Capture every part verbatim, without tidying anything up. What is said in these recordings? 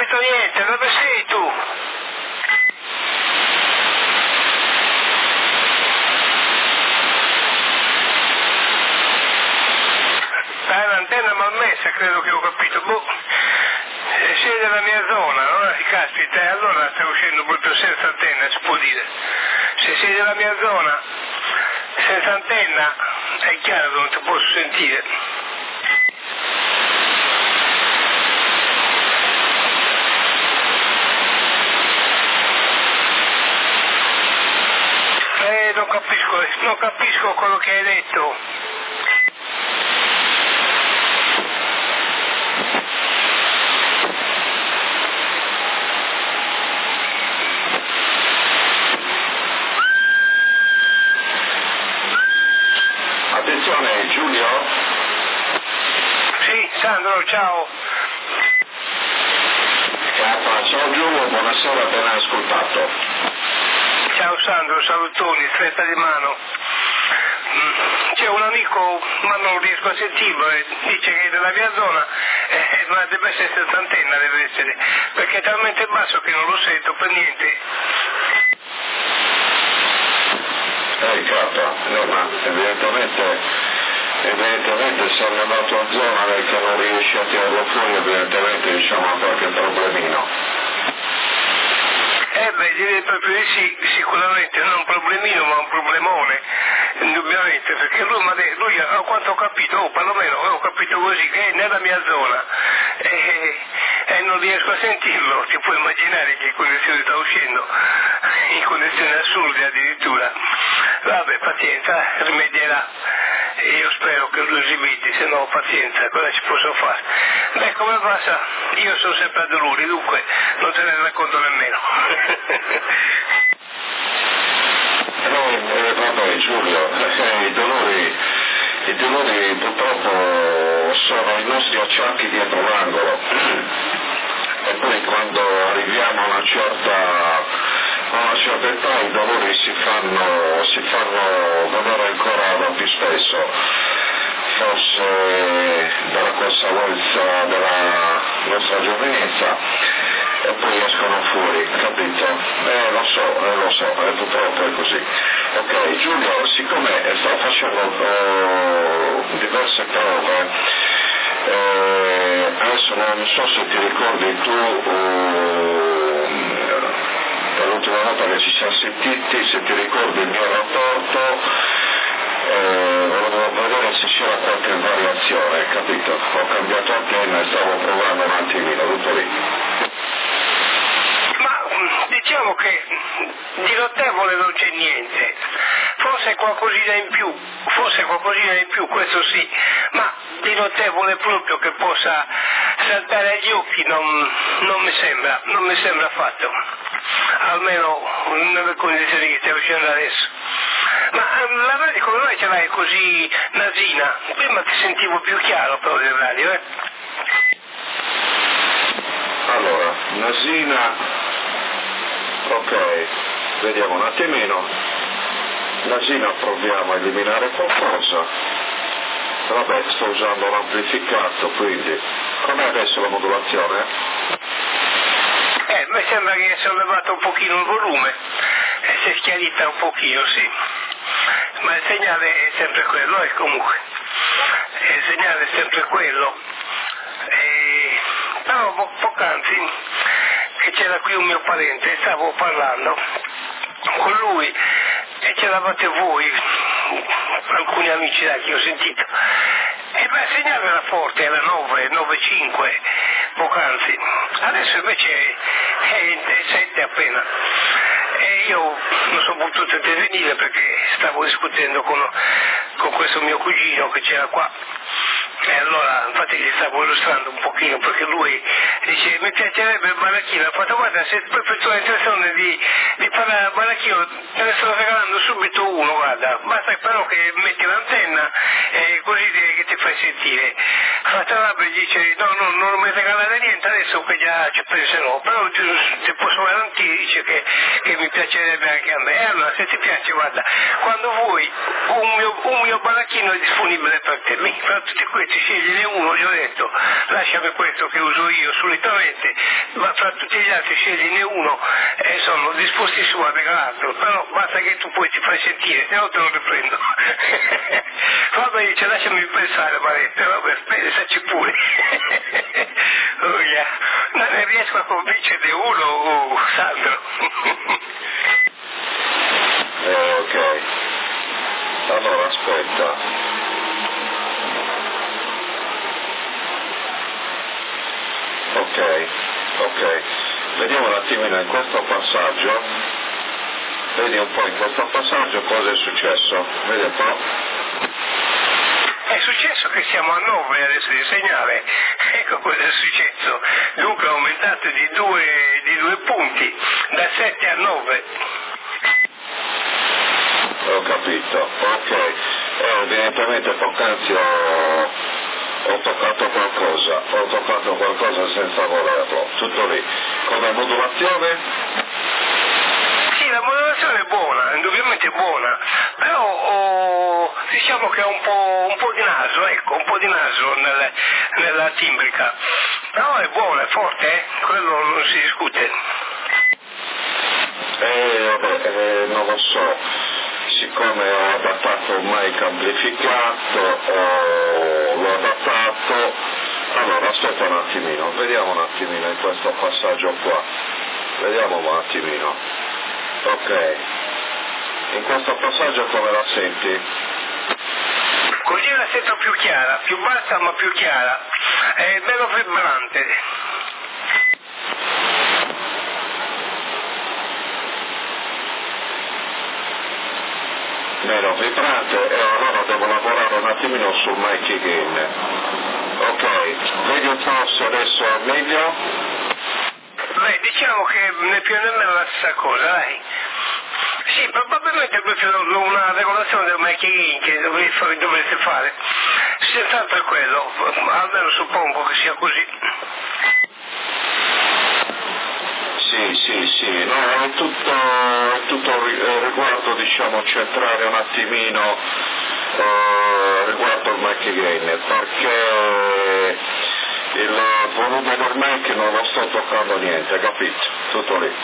sentito niente, dove sei tu? Ah, l'antenna malmessa, credo che ho capito. Boh, se sei della mia zona, no? Caspita, e allora stai uscendo proprio senza antenna, si può dire. Se sei della mia zona, senza antenna, è chiaro che non ti posso sentire. Eh, non capisco, non capisco quello che hai detto. Attenzione, Giulio? Sì, Sandro, ciao. Capa, ciao Giulio, buonasera, appena ascoltato. Ciao Sandro, salutoni, stretta di mano. C'è un amico, ma non riesco a sentirlo, e dice che è della mia zona, eh, ma deve essere senza antenna, deve essere, perché è talmente basso che non lo sento per niente. Eh, Capa, no, ma evidentemente, evidentemente se nella tua zona che non riesci a tirarlo fuori, evidentemente diciamo ha qualche problemino. Eh beh, direi proprio di sì, sicuramente non un problemino ma un problemone, indubbiamente, perché lui, ma lui a quanto ho capito, o perlomeno ho capito così, che è nella mia zona e, e non riesco a sentirlo, ti puoi immaginare che condizioni sta uscendo, in condizioni assurde addirittura. Vabbè, pazienza, rimedierà. E io spero che lui rimedi, se no pazienza, cosa ci posso fare? Beh, come passa? Io sono sempre a dolori, dunque non te ne racconto nemmeno. Eh, vabbè Giulio, eh, i dolori, i dolori purtroppo sono i nostri acciacchi dietro l'angolo e poi quando arriviamo a una certa, a una certa età i dolori si fanno, si fanno vedere ancora più spesso, forse dalla consapevolezza della nostra giovinezza. E poi escono fuori, capito? Eh, lo so, eh, lo so, eh, purtroppo è così. Ok, Giulio, siccome sto facendo oh, diverse prove, eh, adesso non so se ti ricordi tu, oh, dall'ultima volta che ci siamo sentiti, se ti ricordi il mio rapporto, eh, volevo vedere se c'era qualche variazione, capito? Ho cambiato antenna e stavo provando un attimino, tutto lì. Diciamo che di notevole non c'è niente, forse qualcosina in più, forse qualcosina in più, questo sì, ma di notevole proprio che possa saltare agli occhi non, non mi sembra, non mi sembra affatto, almeno nelle condizioni che stiamo uscendo adesso. Ma la radio come mai ce l'hai così nasina? Prima ti sentivo più chiaro però del radio, eh? Allora, nasina... Ok, vediamo un attimino. Nasina proviamo a eliminare qualcosa. Vabbè, sto usando l'amplificato, quindi. Com'è adesso la modulazione? Eh, mi sembra che è sollevato un pochino il volume, e si è schiarita un pochino, sì. Ma il segnale è sempre quello, e comunque. Il segnale è sempre quello. E... Però po- poc'anzi... che c'era qui un mio parente, stavo parlando con lui e c'eravate voi, alcuni amici là che ho sentito, e beh, il segnale era forte, era nove, nove cinque poc'anzi, adesso invece è sette appena, e io non sono potuto intervenire perché stavo discutendo con, con questo mio cugino che c'era qua. E allora infatti gli stavo illustrando un pochino perché lui dice mi piacerebbe il Baracchino, ho fatto guarda se proprio tu hai intenzione di, di parlare al Baracchino te ne sto regalando subito uno, guarda, basta però che metti l'antenna e così ti, che ti fai sentire. Fatalabbe dice no, no, non mi regalare niente adesso che già ci penserò, però ti, ti posso garantire, dice che, che mi piacerebbe anche a me. E allora se ti piace guarda, quando vuoi un mio, un mio questo baracchino è disponibile per te, fra tutti questi scegliene uno, gli ho detto lasciami questo che uso io solitamente, ma fra tutti gli altri scegliene uno e sono disposti su a regalarlo, però basta che tu poi ti fai sentire, se no te lo riprendo. Vabbè, dice lasciami pensare, Maretta, vabbè, pensaci pure. Oh, yeah. Non ne riesco a convincere uno, oh, Sandro. eh, ok, allora aspetta, ok, ok, vediamo un attimino in questo passaggio, vedi un po' in questo passaggio cosa è successo, vedi un po'. È successo che siamo a nove adesso di segnale, ecco cosa è successo, dunque è aumentato di due, di due punti, da sette a nove. Ho capito, ok, eh, evidentemente poc'anzi ho, ho toccato qualcosa, ho toccato qualcosa senza volerlo, tutto lì. Come modulazione? Sì, la modulazione è buona, indubbiamente buona, però oh, diciamo che ha un po', un po' di naso, ecco, un po' di naso nel, nella timbrica, però è buona, è forte, eh? Quello non si discute. Eh, vabbè, eh, non lo so. Siccome ho adattato un mic amplificato, ho, l'ho adattato, allora aspetta un attimino, vediamo un attimino in questo passaggio qua, vediamo un attimino, ok, in questo passaggio come la senti? Così la sento più chiara, più bassa ma più chiara, è bello vibrante. Meno vibrante e allora devo lavorare un attimino sul mic gain. Ok, vedi un po' se adesso è meglio? Beh, diciamo che è più o meno la stessa cosa, dai. Sì, probabilmente proprio una regolazione del mic gain che dovreste, dovreste fare. Senz'altro è quello, almeno suppongo che sia così. Sì, sì, sì, no, è tutto, è tutto riguardo, diciamo, centrare un attimino eh, riguardo il mic gain, perché il volume del mic non lo sto toccando niente, capito? Tutto lì.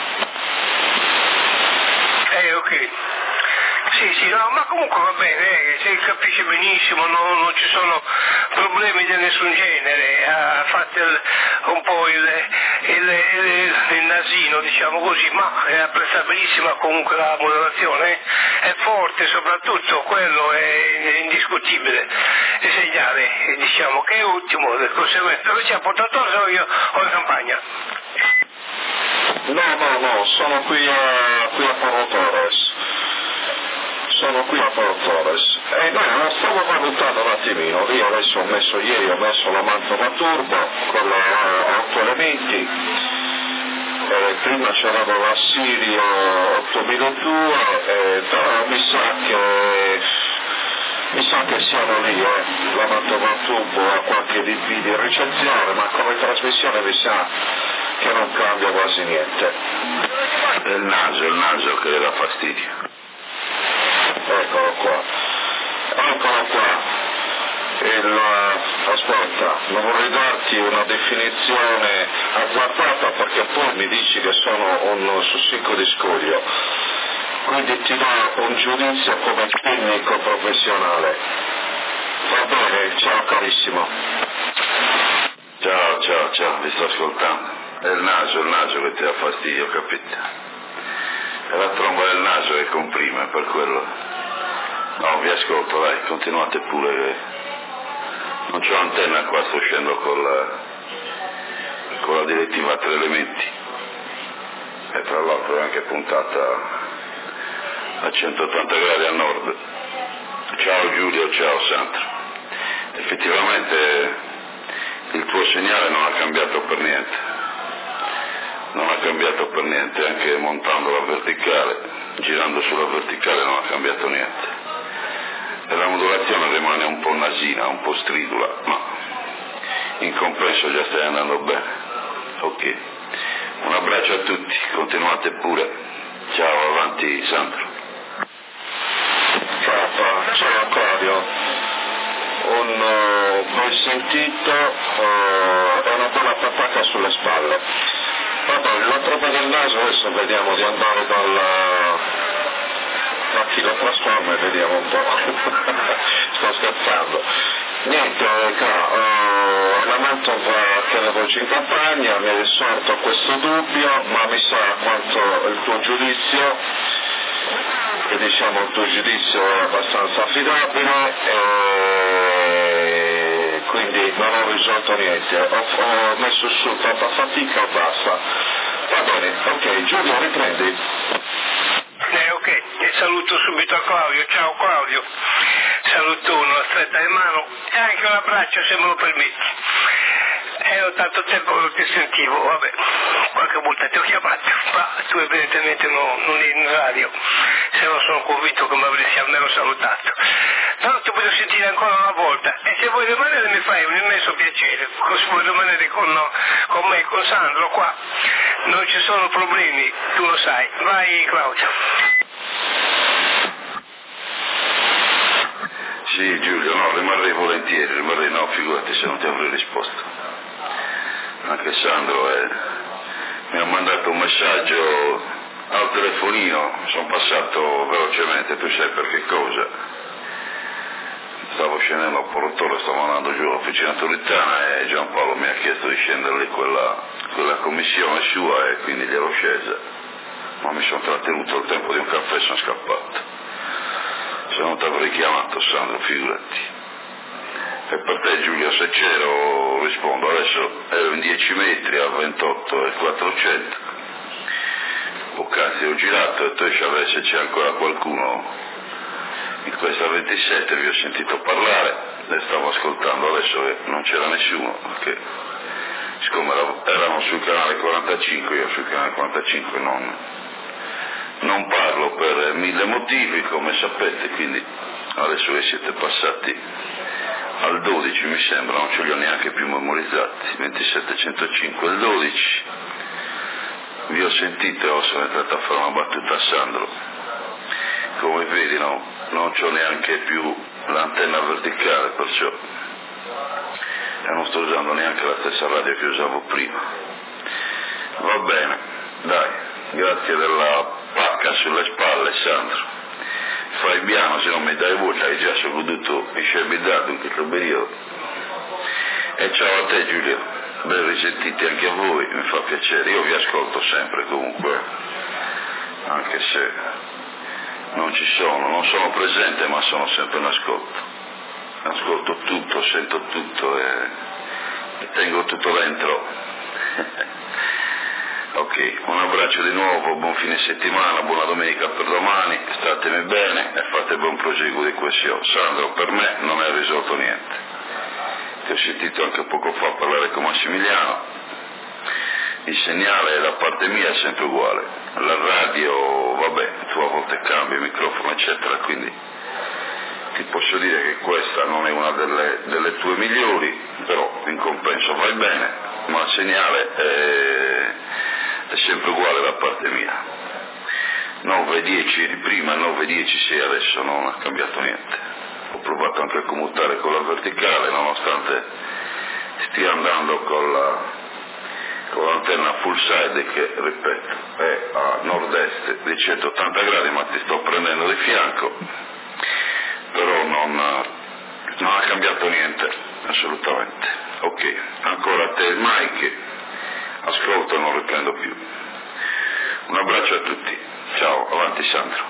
Eh, ok. Sì, sì, no, ma comunque va bene, eh, si capisce benissimo, no, non ci sono problemi di nessun genere, ha fatto il, un po' il, il, il, il nasino, diciamo così, ma è apprezzabilissima comunque la modulazione, è forte soprattutto, quello è indiscutibile, il segnale, diciamo che è ultimo, del conseguenza, dove ci ha portato o io o in campagna? No, no, no, sono qui a, qui a Porto Torres. Sono qui a Porto Torres. E no, lo stavo valutando un attimino. Io adesso ho messo, ieri ho messo la Mantova Turbo con la otto elementi. Eh, prima c'era la Sirio ottomiladue, eh, però mi sa che mi sa che siamo lì, eh. La Mantova Turbo ha qualche dB di ricezione, ma come trasmissione mi sa che non cambia quasi niente. È il naso, il naso che le dà fastidio. Eccolo qua, eccolo qua, il, aspetta, non vorrei darti una definizione azzardata perché poi mi dici che sono un sussicco di scoglio, quindi ti do un giudizio come tecnico professionale. Va bene, ciao carissimo. Ciao, ciao, ciao, vi sto ascoltando. È il naso, il naso che ti dà fastidio, capito? È la tromba del naso che comprime, per quello. No, vi ascolto, dai, continuate pure. Che non c'ho antenna qua, sto uscendo con la, con la direttiva a tre elementi. E tra l'altro è anche puntata a centottanta gradi a nord. Ciao Giulio, ciao Sandro. Effettivamente il tuo segnale non ha cambiato per niente. Non ha cambiato per niente, anche montando la verticale, girando sulla verticale non ha cambiato niente. E la modulazione rimane un po' nasina, un po' stridula, ma in compenso già stai andando bene. Ok. Un abbraccio a tutti, continuate pure. Ciao, avanti Sandro. Ciao, ciao Claudio. l'ho sentito, uh, è una buona patata sulle spalle. Vabbè, la tromba del naso adesso vediamo di andare dalla... tra chi lo trasforma e vediamo un po'. Sto scherzando. Niente, uh, lamento che le voci in campagna, mi è sorto questo dubbio, ma mi sa quanto il tuo giudizio, che diciamo il tuo giudizio è abbastanza affidabile, e quindi non ho risolto niente, ho, ho messo su tanta fatica e basta. Va bene, ok, Giulio, riprendi. Eh, ok, e saluto subito a Claudio. Ciao Claudio, saluto uno, stretta di mano e anche un abbraccio se me lo permetti. E ho tanto tempo che non ti sentivo, vabbè, qualche volta ti ho chiamato, ma tu evidentemente no, non eri in radio, se no sono convinto che mi avresti almeno salutato. Però ti voglio sentire ancora una volta, e se vuoi rimanere mi fai un immenso piacere, così vuoi rimanere con, con me, con Sandro qua, non ci sono problemi, tu lo sai. Vai Claudio. Sì Giulio, no, rimarrei volentieri, rimarrei, no, figurati se non ti avrei risposto. Anche Sandro eh, mi ha mandato un messaggio al telefonino, sono passato velocemente, tu sai per che cosa. Stavo scendendo a Portoro, stavo andando giù all'officina Turitana e Giampaolo mi ha chiesto di scendere lì quella, quella commissione sua e quindi gliel'ho scesa, ma mi sono trattenuto il tempo di un caffè e sono scappato. Se non ti avrei chiamato Sandro, figurati. E per te Giulio se c'ero rispondo, adesso ero in dieci metri a ventotto e quattrocento, poc'anzi ho girato e tu sapere se c'è ancora qualcuno in questa ventisette, vi ho sentito parlare e stavo ascoltando adesso che non c'era nessuno, perché siccome erano sul canale quarantacinque, io sul canale quarantacinque non, non parlo per mille motivi come sapete, quindi adesso che siete passati al dodici mi sembra, non ce li ho neanche più memorizzati, ventisettecentocinque il dodici, vi ho sentito e ho sono entrato a fare una battuta a Sandro, come vedi no, non c'ho neanche più l'antenna verticale, perciò e non sto usando neanche la stessa radio che usavo prima. Va bene, dai, grazie della pacca sulle spalle Sandro. Fai piano se non mi dai voce, hai già goduto i scerbidati in questo periodo. E ciao a te Giulio, ben risentiti anche a voi, mi fa piacere, io vi ascolto sempre comunque, anche se non ci sono, non sono presente ma sono sempre in ascolto, ascolto tutto, sento tutto e, e tengo tutto dentro. Ok, un abbraccio di nuovo, buon fine settimana, buona domenica per domani, statemi bene e fate buon proseguo di questo. Sandro, per me non è risolto niente. Ti ho sentito anche poco fa parlare con Massimiliano, il segnale da parte mia è sempre uguale, la radio, vabbè, tu a volte cambi il microfono eccetera, quindi ti posso dire che questa non è una delle, delle tue migliori, però in compenso vai bene, ma il segnale è... è sempre uguale da parte mia, nove dieci di prima, nove dieci sei adesso, non ha cambiato niente. Ho provato anche a commutare con la verticale, nonostante stia andando con, la, con l'antenna full side che, ripeto, è a nord-est di centottanta gradi, ma ti sto prendendo di fianco, però non, non ha cambiato niente, assolutamente. Ok, ancora a te Mike. Ascolto, non riprendo più. Un abbraccio a tutti. Ciao, avanti Sandro.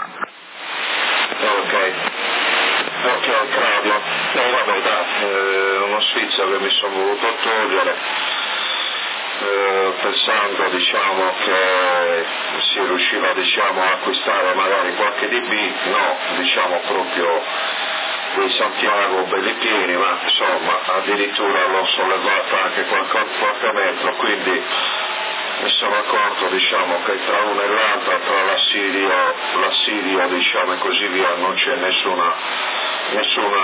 Ok. Ok, Claudio. Eh, vabbè, dai, eh, uno sfizio che mi sono voluto togliere, eh, pensando, diciamo, che si riusciva, diciamo, a acquistare magari qualche D B, no, diciamo proprio dei Santiago belli pieni, ma insomma addirittura l'ho sollevata anche qualche, qualche metro, quindi mi sono accorto, diciamo, che tra una e l'altra, tra l'Assirio, l'Assirio diciamo e così via, non c'è nessuna nessuna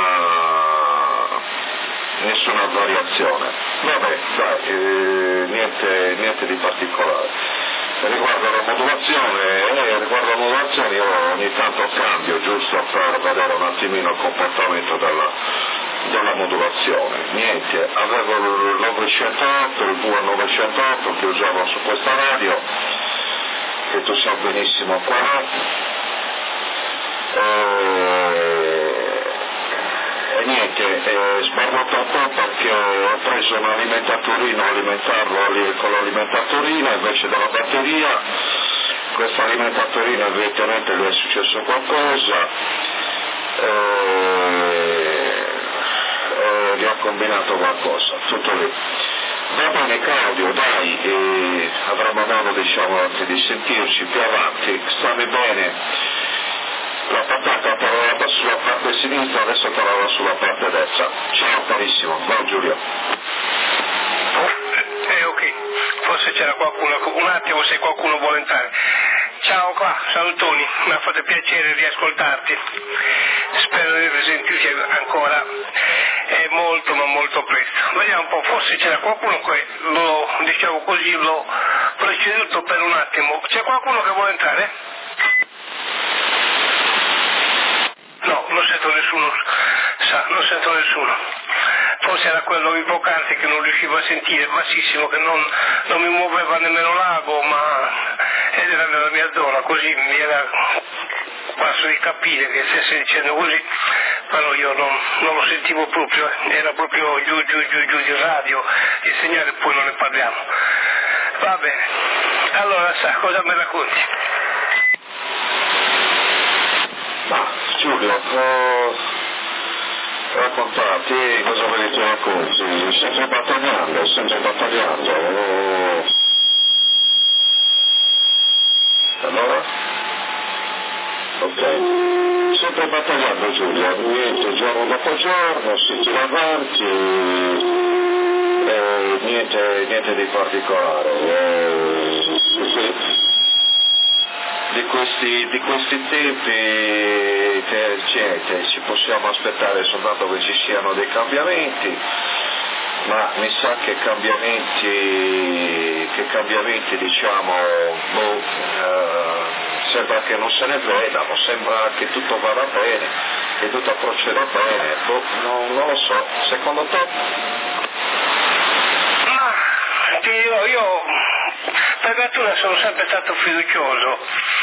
nessuna variazione. Vabbè, dai, eh, niente, niente di particolare. Riguardo alla modulazione, eh, riguardo alla modulazione io ogni tanto cambio, giusto per vedere un attimino il comportamento della, della modulazione. Niente, avevo il novecentotto, il V novecentotto che usavo su questa radio, che tu sai benissimo qual è, e, e niente, è sbarrato un po' perché ho preso un alimentatorino, alimentarlo lì con l'alimentatorino invece della batteria. Questa alimentatorina evidentemente gli è successo qualcosa, e, e gli ha combinato qualcosa, tutto lì. Va bene Claudio, dai, e avremo modo diciamo anche di sentirci più avanti, stammi bene. La patata parlava sulla parte sinistra, adesso parlava sulla parte destra. Ciao carissimo, ciao Giulio. Eh ok, forse c'era qualcuno, un attimo se qualcuno vuole entrare. Ciao qua, salutoni, mi ha fatto piacere riascoltarti, spero di risentirci ancora, è molto ma molto presto. Vediamo un po', forse c'era qualcuno che lo, diciamo così, l'ho preceduto per un attimo. C'è qualcuno che vuole entrare? No, non sento nessuno, sa, non sento nessuno. Forse era quello di poc'anzi che non riuscivo a sentire, bassissimo, che non, non mi muoveva nemmeno l'ago, ma ed era nella mia zona, così mi era quasi di capire che stesse dicendo così, però io non, non lo sentivo proprio, era proprio giù giù giù giù di radio, il segnale, poi non ne parliamo. Va bene, allora sa, cosa mi racconti? Ma Giulio, ho raccontarti cosa volete che racconti, sempre battagliando, sempre battagliando. Oh. Allora? Ok. Sempre battagliando Giulio, niente, giorno dopo giorno, si tira avanti, eh, niente, niente di particolare. Eh, di questi, di questi tempi che niente, ci possiamo aspettare soltanto che ci siano dei cambiamenti, ma mi sa che cambiamenti, che cambiamenti diciamo, boh, eh, sembra che non se ne vedano, sembra che tutto vada bene, che tutto proceda bene, boh, non, non lo so, secondo te? Ma io, io per natura sono sempre stato fiducioso,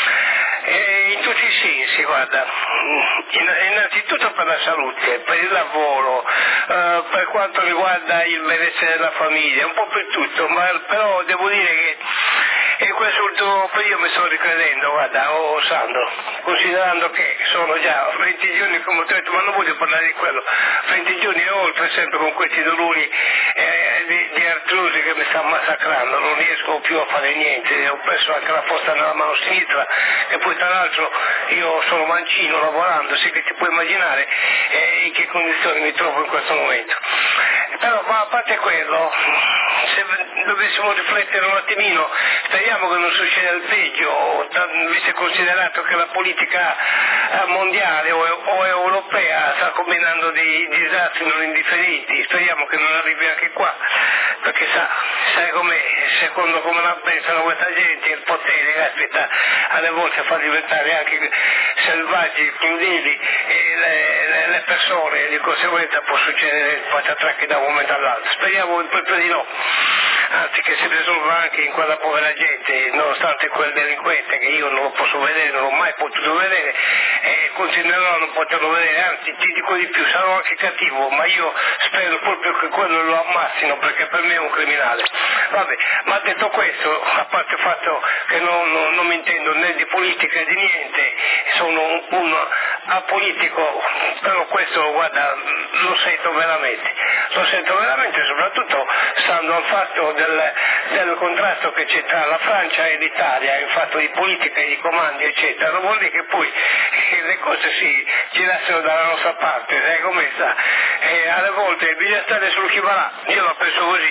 e in tutti i sensi, guarda, innanzitutto per la salute, per il lavoro, eh, per quanto riguarda il benessere della famiglia, un po' per tutto, ma però devo dire che in questo ultimo periodo mi sto ricredendo, guarda, oh Sandro, considerando che sono già venti giorni, come ho detto, ma non voglio parlare di quello, venti giorni e oltre sempre con questi dolori eh, di, di artrosi che mi stanno massacrando, non riesco più a fare niente, ho perso anche la forza nella mano sinistra, e poi tra l'altro io sono mancino lavorando, sì che ti puoi immaginare eh, in che condizioni mi trovo in questo momento. Però ma a parte quello, se dovessimo riflettere un attimino, speriamo che non succeda il peggio, visto e considerato che la politica mondiale o, o europea sta combinando dei disastri non indifferenti, speriamo che non arrivi anche qua, perché sa, sai com'è, secondo come la pensano questa gente, il potere, caspita, alle volte fa diventare anche selvaggi i crudeli e le, le, le persone, di conseguenza può succedere patatracchi da un momento all'altro. Speriamo proprio di no, anzi che si risolva anche in quella povera gente, nonostante quel delinquente che io non lo posso vedere, non l'ho mai potuto vedere e continuerò a non poterlo vedere, anzi ti dico di più, sarò anche cattivo, ma io spero proprio che quello lo ammassino, perché per me è un criminale. Vabbè, ma detto questo, a parte il fatto che non, non, non mi intendo né di politica né di niente, sono un, un apolitico, però questo guarda lo sento veramente, lo sento veramente, soprattutto stando al fatto del, del contrasto che c'è tra la Francia e l'Italia in fatto di politica e di comandi eccetera, non vuol dire che poi eh, le cose si girassero dalla nostra parte, sai come sta, e alle volte bisogna stare sul chi va là, io l'ho penso così.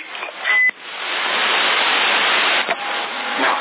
No.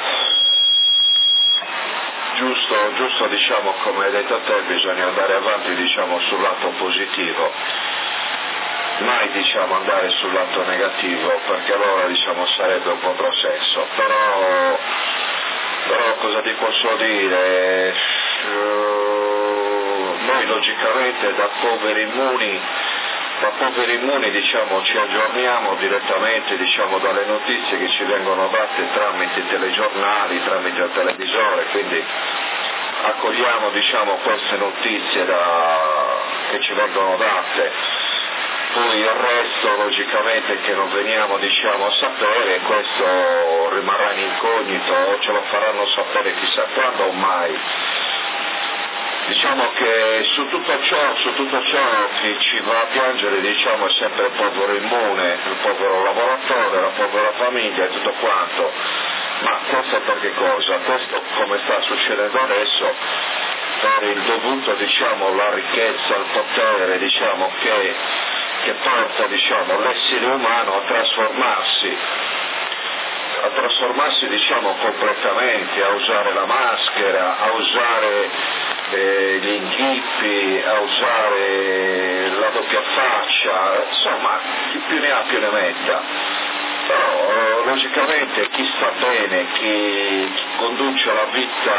Giusto, giusto diciamo come hai detto a te, bisogna andare avanti diciamo sul lato positivo, mai diciamo andare sul lato negativo, perché allora diciamo sarebbe un controsenso, però, però cosa ti posso dire, uh, noi logicamente da poveri immuni ma poveri immuni, diciamo, ci aggiorniamo direttamente, diciamo, dalle notizie che ci vengono date tramite i telegiornali, tramite il televisore, quindi accogliamo, diciamo, queste notizie da, che ci vengono date, poi il resto logicamente che non veniamo, diciamo, a sapere, questo rimarrà in incognito o ce lo faranno sapere chissà quando o mai. Diciamo che su tutto ciò, su tutto ciò chi ci va a piangere, diciamo, è sempre il povero immune, il povero lavoratore, la povera famiglia e tutto quanto. Ma questo per che cosa? Questo, come sta succedendo adesso, per il dovuto, diciamo, la ricchezza, il potere, diciamo, che, che porta, diciamo, l'essere umano a trasformarsi, a trasformarsi, diciamo, completamente, a usare la maschera, a usare eh, gli inghippi, a usare la doppia faccia, insomma, chi più ne ha più ne metta. Però logicamente chi sta bene, chi, chi conduce la vita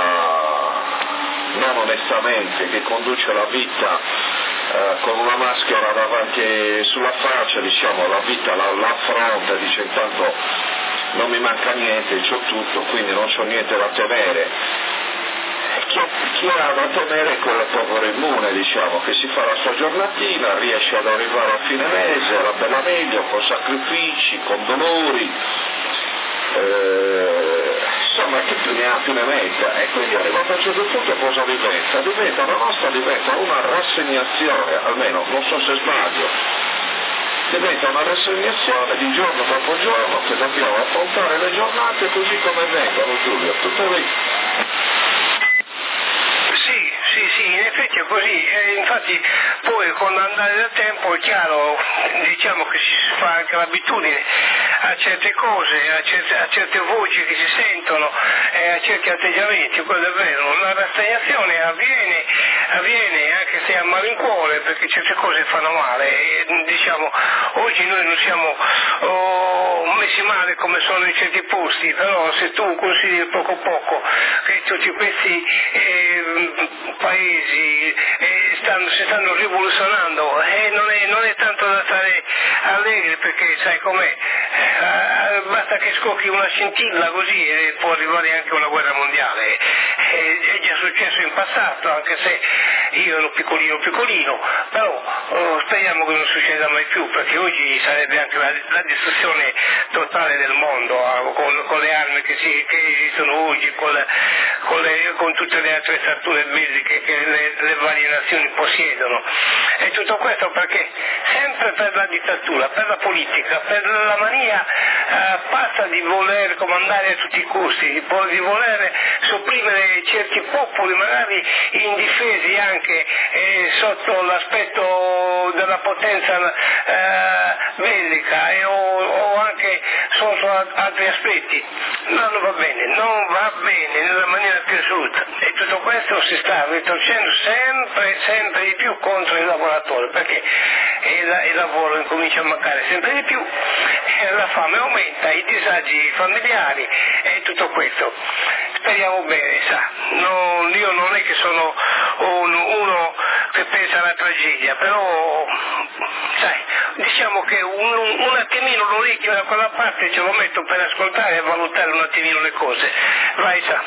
non onestamente, che conduce la vita eh, con una maschera davanti sulla faccia, diciamo, la vita la, la affronta, dice intanto non mi manca niente, c'ho tutto, quindi non c'ho niente da temere. Chi, chi ha da temere è quello povero immune, diciamo, che si fa la sua giornatina, riesce ad arrivare a fine mese, alla bella meglio, con sacrifici, con dolori, eh, insomma chi più ne ha più ne metta, e quindi arrivato a un certo punto cosa diventa? Diventa, la nostra diventa una rassegnazione, almeno non so se sbaglio, diventa una rassegnazione di giorno dopo giorno che dobbiamo affrontare le giornate così come vengono, Giulio, tutto lì. Sì, sì, sì, in effetti è così, e infatti poi con l'andare del tempo è chiaro, diciamo che si fa anche l'abitudine a certe cose, a certe, a certe voci che si sentono e a certi atteggiamenti, quello è vero, la rassegnazione avviene, avviene anche se a malincuore, perché certe cose fanno male, e, diciamo, oggi noi non siamo oh, messi male come sono in certi posti, però se tu consideri poco poco che tutti questi eh, paesi eh, stanno, si stanno rivoluzionando e eh, non, è, non è tanto da stare allegri, perché sai com'è, eh, basta che scocchi una scintilla così e può arrivare anche una guerra mondiale, eh, è già successo in passato, anche se io ero piccolino piccolino, però oh, speriamo che non succeda mai più, perché oggi sarebbe anche la, la distruzione totale del mondo, eh, con, con le armi che, si, che esistono oggi, con, la, con, le, con tutte le attrezzature belliche che le, le varie nazioni possiedono, e tutto questo perché sempre per la dittatura, per la politica, per la mania eh, pazza di voler comandare a tutti i costi, di, di voler sopprimere certi popoli magari indifesi anche eh, sotto l'aspetto della potenza eh, bellica e, o, o anche sotto altri aspetti. No, non va bene, non va bene nella maniera più assoluta, e tutto questo si sta ritorcendo sempre, sempre di più contro il lavoratore, perché il, il lavoro incomincia a mancare sempre di più, la fame aumenta, i disagi familiari e tutto questo. Speriamo bene, sa, no, io non è che sono un, uno che pensa alla tragedia, però sai, diciamo che un, un attimino l'orecchio da quella parte ce lo metto per ascoltare e valutare un attimino le cose. Vai, sa.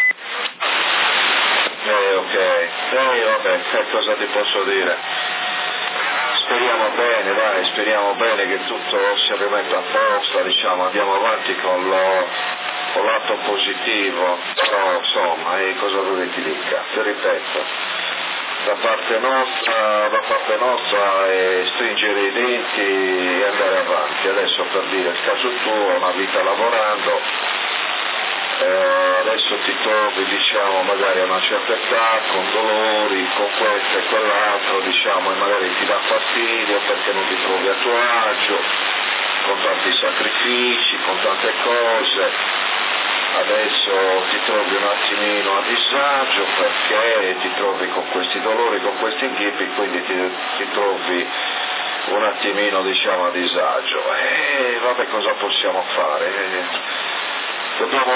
Eh, ok, eh, vabbè, che cosa ti posso dire? Speriamo bene, dai, speriamo bene che tutto si rimetta a posto, diciamo, andiamo avanti con, lo, con l'atto positivo, però insomma, eh, cosa vuoi ti dica? Ti ripeto, da parte nostra, da parte nostra è stringere i denti e andare avanti. Adesso, per dire, il caso tuo, una vita lavorando, Eh, adesso ti trovi, diciamo, magari a una certa età, con dolori, con questo e quell'altro, diciamo, e magari ti dà fastidio perché non ti trovi a tuo agio, con tanti sacrifici, con tante cose. Adesso ti trovi un attimino a disagio perché ti trovi con questi dolori, con questi inghippi, quindi ti, ti trovi un attimino, diciamo, a disagio. E vabbè, cosa possiamo fare?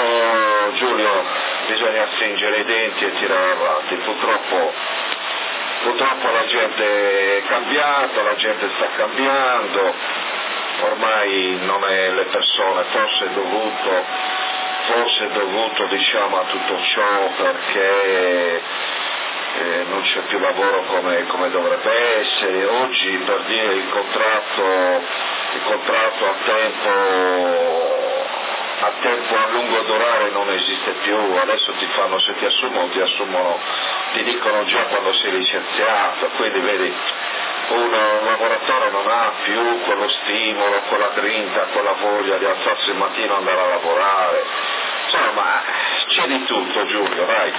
Dobbiamo, Giulio, bisogna stringere i denti e tirare avanti. Purtroppo purtroppo la gente è cambiata, la gente sta cambiando, ormai non è le persone, forse è dovuto, forse è dovuto diciamo a tutto ciò perché eh, non c'è più lavoro come, come dovrebbe essere. Oggi per dire il contratto, il contratto a tempo a tempo a lungo durare non esiste più, adesso ti fanno, se ti assumono ti assumono, ti dicono già quando sei licenziato, quindi vedi un lavoratore non ha più quello stimolo, quella grinta, quella voglia di alzarsi il mattino e andare a lavorare, insomma c'è di tutto Giulio, dai.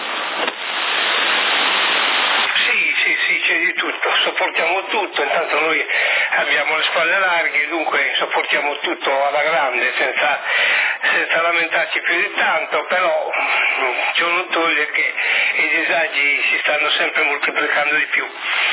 Sì, sì, sì, c'è di tutto, sopportiamo tutto, intanto noi abbiamo le spalle larghe, dunque sopportiamo tutto alla grande senza, senza lamentarci più di tanto, però ciò non toglie che i disagi si stanno sempre moltiplicando di più.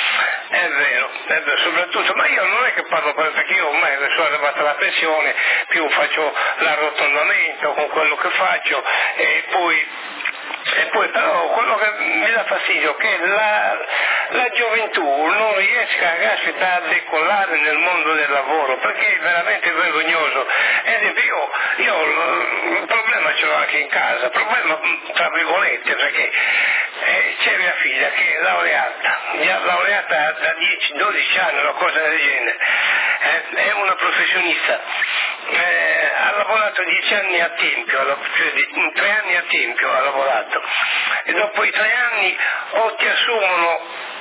È vero, è vero, soprattutto, ma io non è che parlo perché io ormai sono arrivata alla pensione, più faccio l'arrotondamento con quello che faccio e poi E poi però quello che mi dà fastidio è che la, la gioventù non riesca caspita, a decollare nel mondo del lavoro, perché è veramente vergognoso. Ad esempio io, io il, il problema ce l'ho anche in casa, problema tra virgolette, perché eh, c'è mia figlia che è laureata, è laureata da dieci dodici anni, una cosa del genere, eh, è una professionista. Eh, ha lavorato dieci anni a Tempio, cioè di, tre anni a Tempio ha lavorato e dopo i tre anni o ti assumono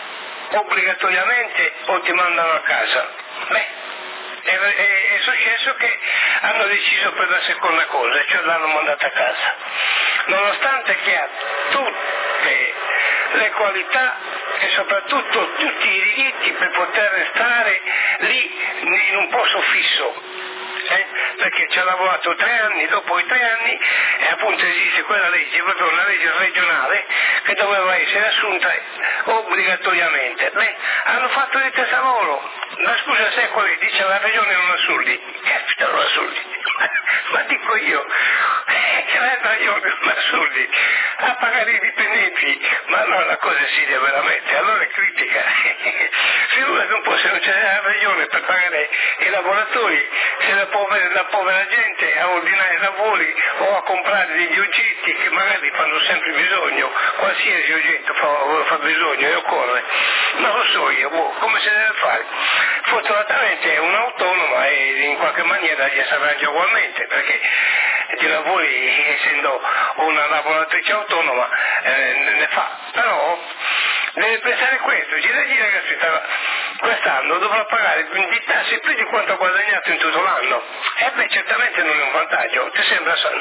obbligatoriamente o ti mandano a casa. Beh, è, è, è successo che hanno deciso per la seconda cosa, cioè l'hanno mandata a casa, nonostante che ha tutte le qualità e soprattutto tutti i diritti per poter restare lì in un posto fisso. Eh? Perché ci ha lavorato tre anni, dopo i tre anni e appunto esiste quella legge, proprio una legge regionale che doveva essere assunta obbligatoriamente. Beh, hanno fatto di testa loro, ma scusa se qual è, dice la regione non assurdi, caspita non assurdi, ma dico io, che la ragione non assurdi, a pagare i dipendenti, ma no, la cosa è seria veramente, allora è critica, figurati un po' se non c'è la regione per pagare i lavoratori, se la povera, la povera gente a ordinare lavori o a comprare degli oggetti che magari fanno sempre bisogno, qualsiasi oggetto fa, fa bisogno e occorre, non lo so io, boh, come si deve fare? Fortunatamente è un'autonoma e in qualche maniera gli si arrangia ugualmente, perché di lavori, essendo una lavoratrice autonoma, eh, ne fa, però deve pensare questo, gira gira che aspetta, quest'anno dovrà pagare di tasse più di quanto ha guadagnato in tutto l'anno, e beh certamente non è un vantaggio, ti sembra sano?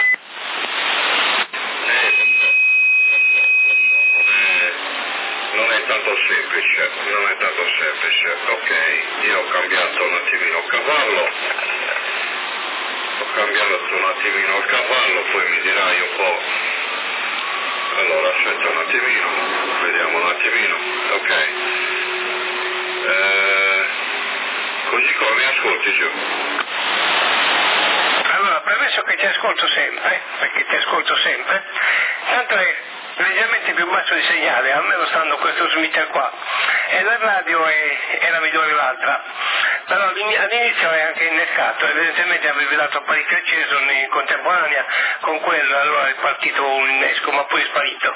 Non è tanto semplice, non è tanto semplice, ok, io ho cambiato un attimino cavallo, ho cambiato un attimino il cavallo, poi mi dirai un po', allora aspetta un attimino, vediamo un attimino, ok, eh, così come mi ascolti giù? Allora, premesso che ti ascolto sempre, perché ti ascolto sempre, tanto è leggermente più basso di segnale, almeno stando questo smitter qua, e la radio è, era migliore l'altra, però all'inizio è anche innescato, evidentemente avevi dato parecchio acceso in contemporanea con quello, allora è partito un innesco, ma poi è sparito.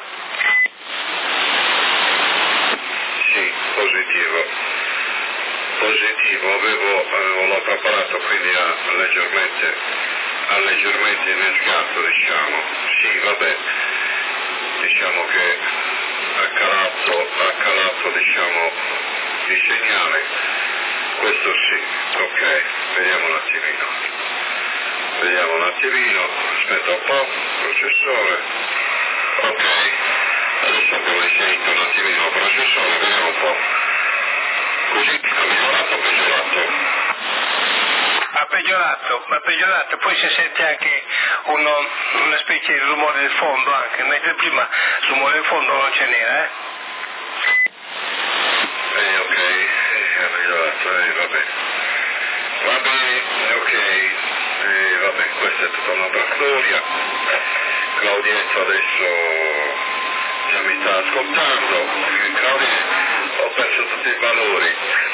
Sì, positivo, positivo, avevo, avevo l'ho preparato, quindi ha leggermente, ha leggermente innescato, diciamo, sì vabbè. Diciamo che ha calato, ha calato diciamo, il segnale, questo sì, ok, vediamo un attimino, vediamo un attimino, aspetta un po', processore, ok, adesso come sento un attimino il processore, vediamo un po', così ha migliorato o peggiorato? Ha peggiorato, ha peggiorato, poi si sente anche uno, una specie di rumore del fondo anche, mentre prima il rumore del fondo non ce n'era, eh? Eh, ok, ha migliorato, eh, va bene. Va bene, ok, eh, va bene, questa è tutta un'altra storia. Claudietto adesso già mi sta ascoltando. Claudietto. ho perso tutti i valori.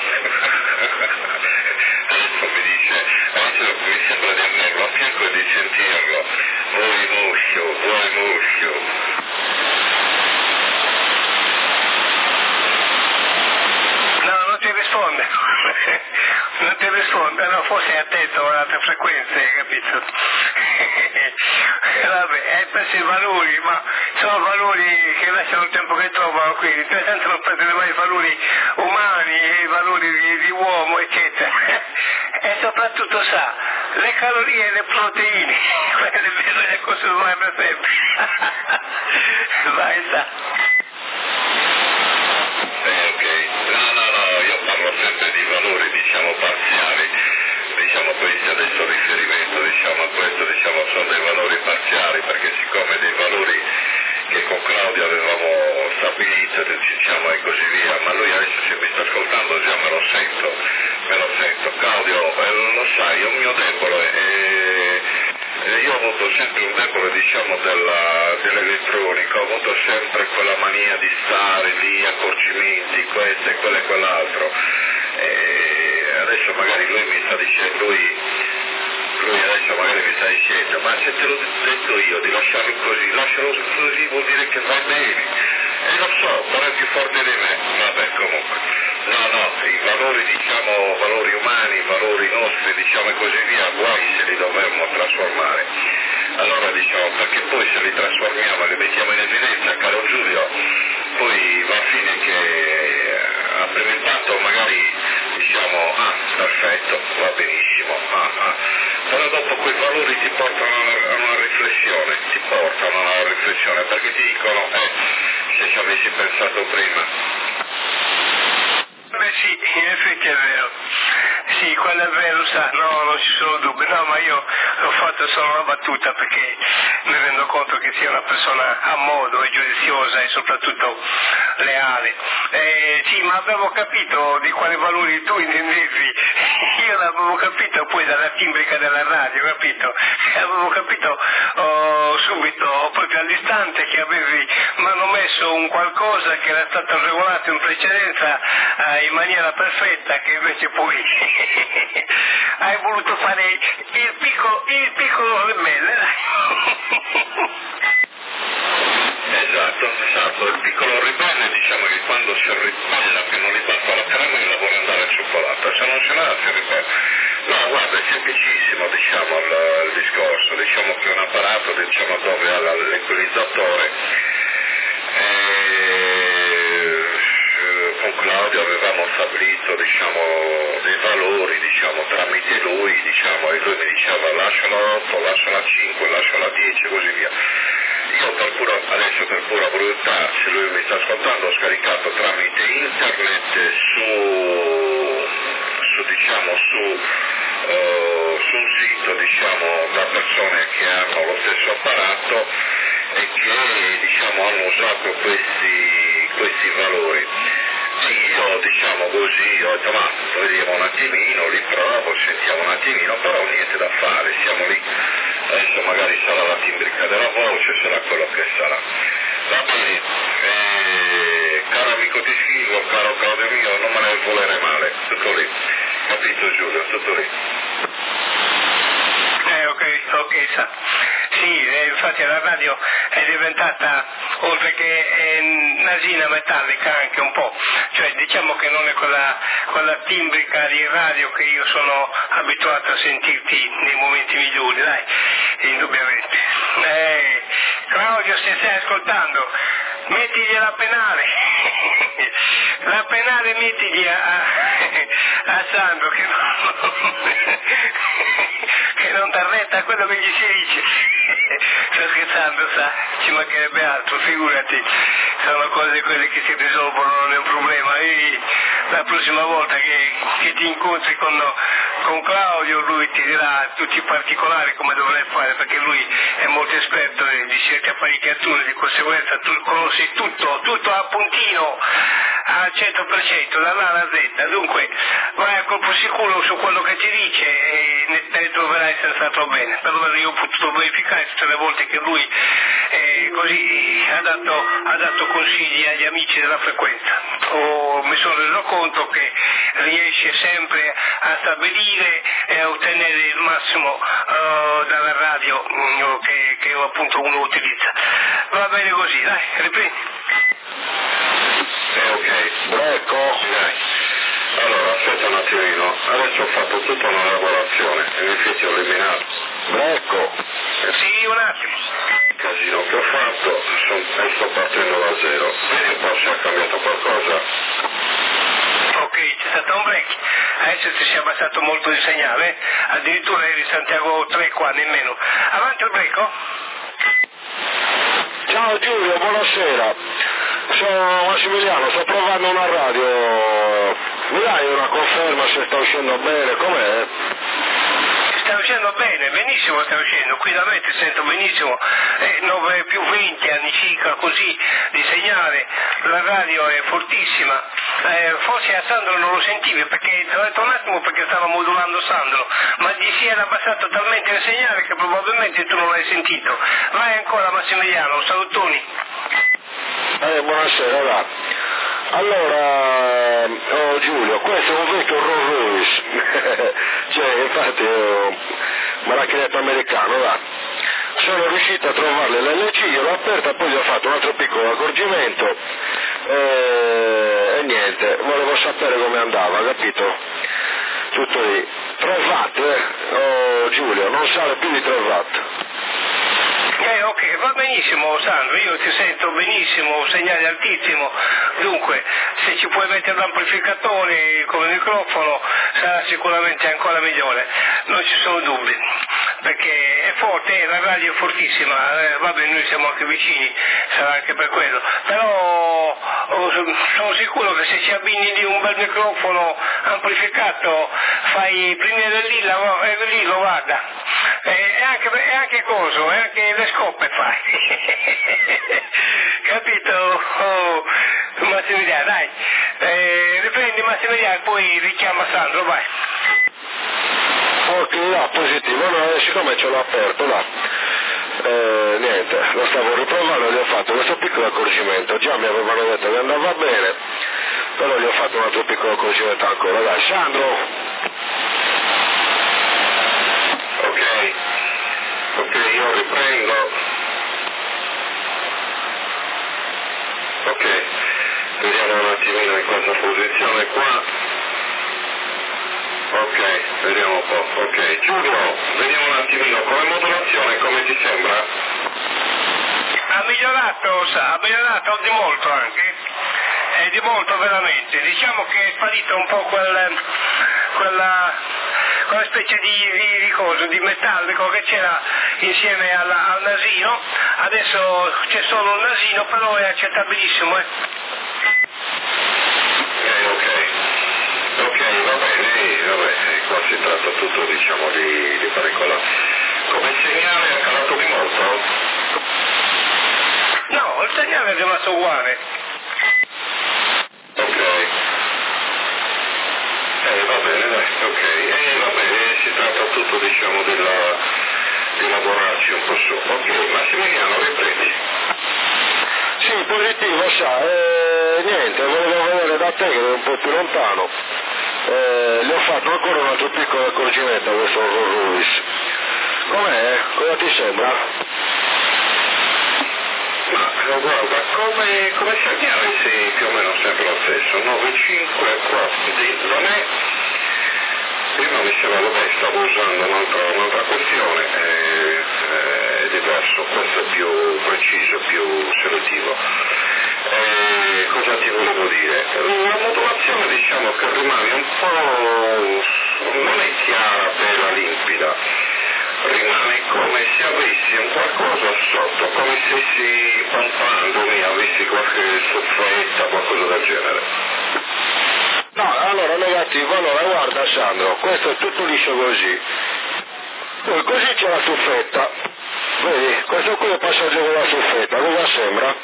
Adesso mi dice, adesso mi sembra di averlo a fianco e di sentirlo. Vuoi muscio, vuoi muscio. No, non ti risponde. Non ti risponde, no, forse è attento ad altre frequenze, capito? Vabbè, hai perso i valori, ma sono valori che lasciano il tempo che trovano, quindi interessante non perdere mai i valori umani, i valori di, di uomo, eccetera. E soprattutto sa, le calorie e le proteine, quelle bisogna consumarle sempre. Vai, sa. Eh, ok, no, no, no, io parlo sempre di valori, diciamo, parziali, diciamo, questi adesso riferimento, diciamo, a questo, diciamo, sono dei valori parziali, perché siccome dei valori che con Claudio avevamo stabilito, diciamo, e così via, ma lui adesso se mi sta ascoltando già me lo sento, me lo sento. Claudio, eh, lo sai, io il mio debole, eh, eh, io ho avuto sempre un debole, diciamo, della, dell'elettronica, ho avuto sempre quella mania di stare lì, accorgimenti, questo e quello e quell'altro. E adesso magari lui mi sta dicendo, lui, lui adesso magari mi sta dicendo, ma se te l'ho detto io di lasciarlo così, lascialo così vuol dire che va bene. E lo so, però è più forte di me. Vabbè, comunque. No, no, i valori, diciamo, valori umani, valori nostri, diciamo, e così via, guai se li dovremmo trasformare. Allora, diciamo, perché poi se li trasformiamo e li mettiamo in evidenza, caro Giulio, poi va a fine che a primo impatto magari diciamo, ah, perfetto, va benissimo, ah, ah. Però dopo quei valori ti portano a una riflessione, ti portano a una riflessione, perché ti dicono, eh, se ci avessi pensato prima. Beh sì, in effetti è vero. Sì, quello è vero, sa, no, non ci sono dubbi. No, ma io l'ho fatto solo una battuta perché mi rendo conto che sia una persona a modo e giudiziosa e soprattutto leale. Eh, sì, ma avevo capito di quali valori tu intendevi. Io l'avevo capito poi dalla timbrica della radio, capito? Avevo capito oh, subito, proprio all'istante, che avevi manomesso un qualcosa che era stato regolato in precedenza eh, in maniera perfetta, che invece poi hai voluto fare il piccolo, il piccolo ribelle. Esatto, esatto, il piccolo ribelle, diciamo che quando si ribella che non gli basta la crema e la vuole andare al cioccolato, se non ce l'ha si ribella. No, guarda, è semplicissimo, diciamo, il, il discorso, diciamo che è un apparato, diciamo, dove ha l'equalizzatore. Con Claudio avevamo stabilito, diciamo, dei valori, diciamo, tramite lui, diciamo, e lui mi diceva lasciala otto, lasciala cinque, lasciala dieci e così via. Io per pura, adesso per pura volontà, se lui mi sta ascoltando, ho scaricato tramite internet su, su diciamo, su, uh, su un sito, diciamo, da persone che hanno lo stesso apparato e che, diciamo, hanno usato questi, questi valori. E io, diciamo così, ho detto, ma vediamo un attimino, li provo, sentiamo un attimino, però niente da fare, siamo lì. Adesso magari sarà la timbrica della voce, sarà quello che sarà. Va bene, eh, caro amico ti scrivo, caro Claudio mio, non me ne volere male, tutto lì. Capito Giulio, tutto lì. Eh, ok, ok, sa. Sì, eh, infatti la radio è diventata, oltre che eh, nasina metallica anche un po', cioè diciamo che non è quella, quella timbrica di radio che io sono abituato a sentirti nei momenti migliori, dai, indubbiamente. Eh, Claudio, se stai ascoltando, mettigli la penale, la penale mettigli a, a, a Sandro che non, che non ti arretta a quello che gli si dice. Sto scherzando, sa, ci mancherebbe altro, figurati, sono cose quelle che si risolvono, non è un problema. E la prossima volta che, che ti incontri con, con Claudio, lui ti dirà tutti i particolari come dovrai fare, perché lui è molto esperto di certe apparecchiature, di conseguenza tu conosci tutto, tutto a puntino, al cento per cento, dall'A alla Z. Dunque vai a colpo sicuro su quello che ti dice e ne te ne troverai senz'altro bene. Per ora io ho potuto verificare tutte le volte che lui e così ha dato, ha dato consigli agli amici della frequenza. Oh, mi sono reso conto che riesce sempre a stabilire e a ottenere il massimo uh, dalla radio uh, che, che appunto uno utilizza. Va bene così, dai, riprendi. Eh, ok, Brecco, dai. Allora, aspetta un attimino, adesso ho fatto tutta una lavorazione, in effetti ho eliminato. Brecco. Sì, un attimo. Il casino che ho fatto, son, sto partendo da zero. Vedi un po' se ha cambiato qualcosa. Ok, c'è stato un break. Adesso ti si è abbassato molto il segnale, addirittura eri Santiago tre qua, nemmeno. Avanti il break. Ciao Giulio, buonasera. Sono Massimiliano, sto provando una radio. Mi dai una conferma se sta uscendo bene? Com'è? Sta uscendo bene, benissimo sta uscendo, qui da me ti sento benissimo, eh, nove più venti anni circa così di segnale, la radio è fortissima, eh, forse a Sandro non lo sentivi perché ti ho detto un attimo perché stava modulando Sandro, ma gli si era abbassato talmente il segnale che probabilmente tu non l'hai sentito. Vai ancora Massimiliano, salutoni. Eh, buonasera, va. Allora, oh Giulio, questo è un vecchio Rolls Royce, cioè infatti è un macchinetta americano, va. Sono riuscito a trovarle l'L C, io l'ho aperta, poi gli ho fatto un altro piccolo accorgimento e, e niente, volevo sapere come andava, capito? Tutto lì. tre watt, eh? Oh Giulio, non sale più di tre watt. Eh, ok, va benissimo Sandro, io ti sento benissimo, un segnale altissimo, dunque se ci puoi mettere l'amplificatore come microfono sarà sicuramente ancora migliore, non ci sono dubbi, perché è forte, la radio è fortissima, eh, vabbè noi siamo anche vicini, sarà anche per quello, però oh, sono sicuro che se ci abbini di un bel microfono amplificato fai prendere lì, la, eh, lì lo guarda. E anche, e anche coso, e anche le scoppe fai. Capito? Oh, Massimiliano, dai. Eh, riprendi Massimiliano, poi richiama Sandro, vai. Ok, no, positivo, no, siccome ce l'ho aperto, là. Eh, niente, lo stavo riprovando e gli ho fatto questo piccolo accorgimento. Già mi avevano detto che andava bene, però gli ho fatto un altro piccolo accorgimento ancora. Dai, Sandro! Ok, ok, io riprendo. Ok, vediamo un attimino in questa posizione qua. Ok, vediamo un po'. Ok, Giulio, vediamo un attimino come modulazione, come ti sembra? Ha migliorato, sa, ha migliorato di molto anche. Eh, di molto veramente. Diciamo che è sparito un po' quel, quella, quella specie di, di, di cosa, di metallico che c'era insieme alla, al nasino, adesso c'è solo il nasino, però è accettabilissimo. Eh. Eh, ok, ok, va bene, va bene, qua si tratta tutto diciamo di, di fare quella. Come segnale ha calato di molto? No, il segnale è rimasto uguale. Ok, eh, va bene, dai, ok, eh, va bene, si tratta tutto diciamo della, di lavorarci un po' su. Ok, Massimiliano, riprendi. Sì, positivo, sa, eh, niente, volevo vedere da te che eri un po' più lontano, eh, gli ho fatto ancora un altro piccolo accorgimento a questo Rolls Royce. Com'è? Cosa ti sembra? Ma guarda, come, come segnale sì, più o meno sempre lo stesso, nove cinque quattro, non è, prima mi sembra, vabbè, stavo usando un'altra, un'altra questione, è, è diverso, questo è più preciso, più selettivo. Eh, cosa ti volevo dire? La modulazione diciamo che rimane un po', non è chiara, bella, limpida, rimane come se avessi un qualcosa sotto, come se si pompandomi avessi qualche soffretta, qualcosa del genere. No, allora negativo, allora guarda Sandro, questo è tutto liscio così. Poi così c'è la soffretta, vedi, questo qui è il passaggio con la soffretta, cosa sembra?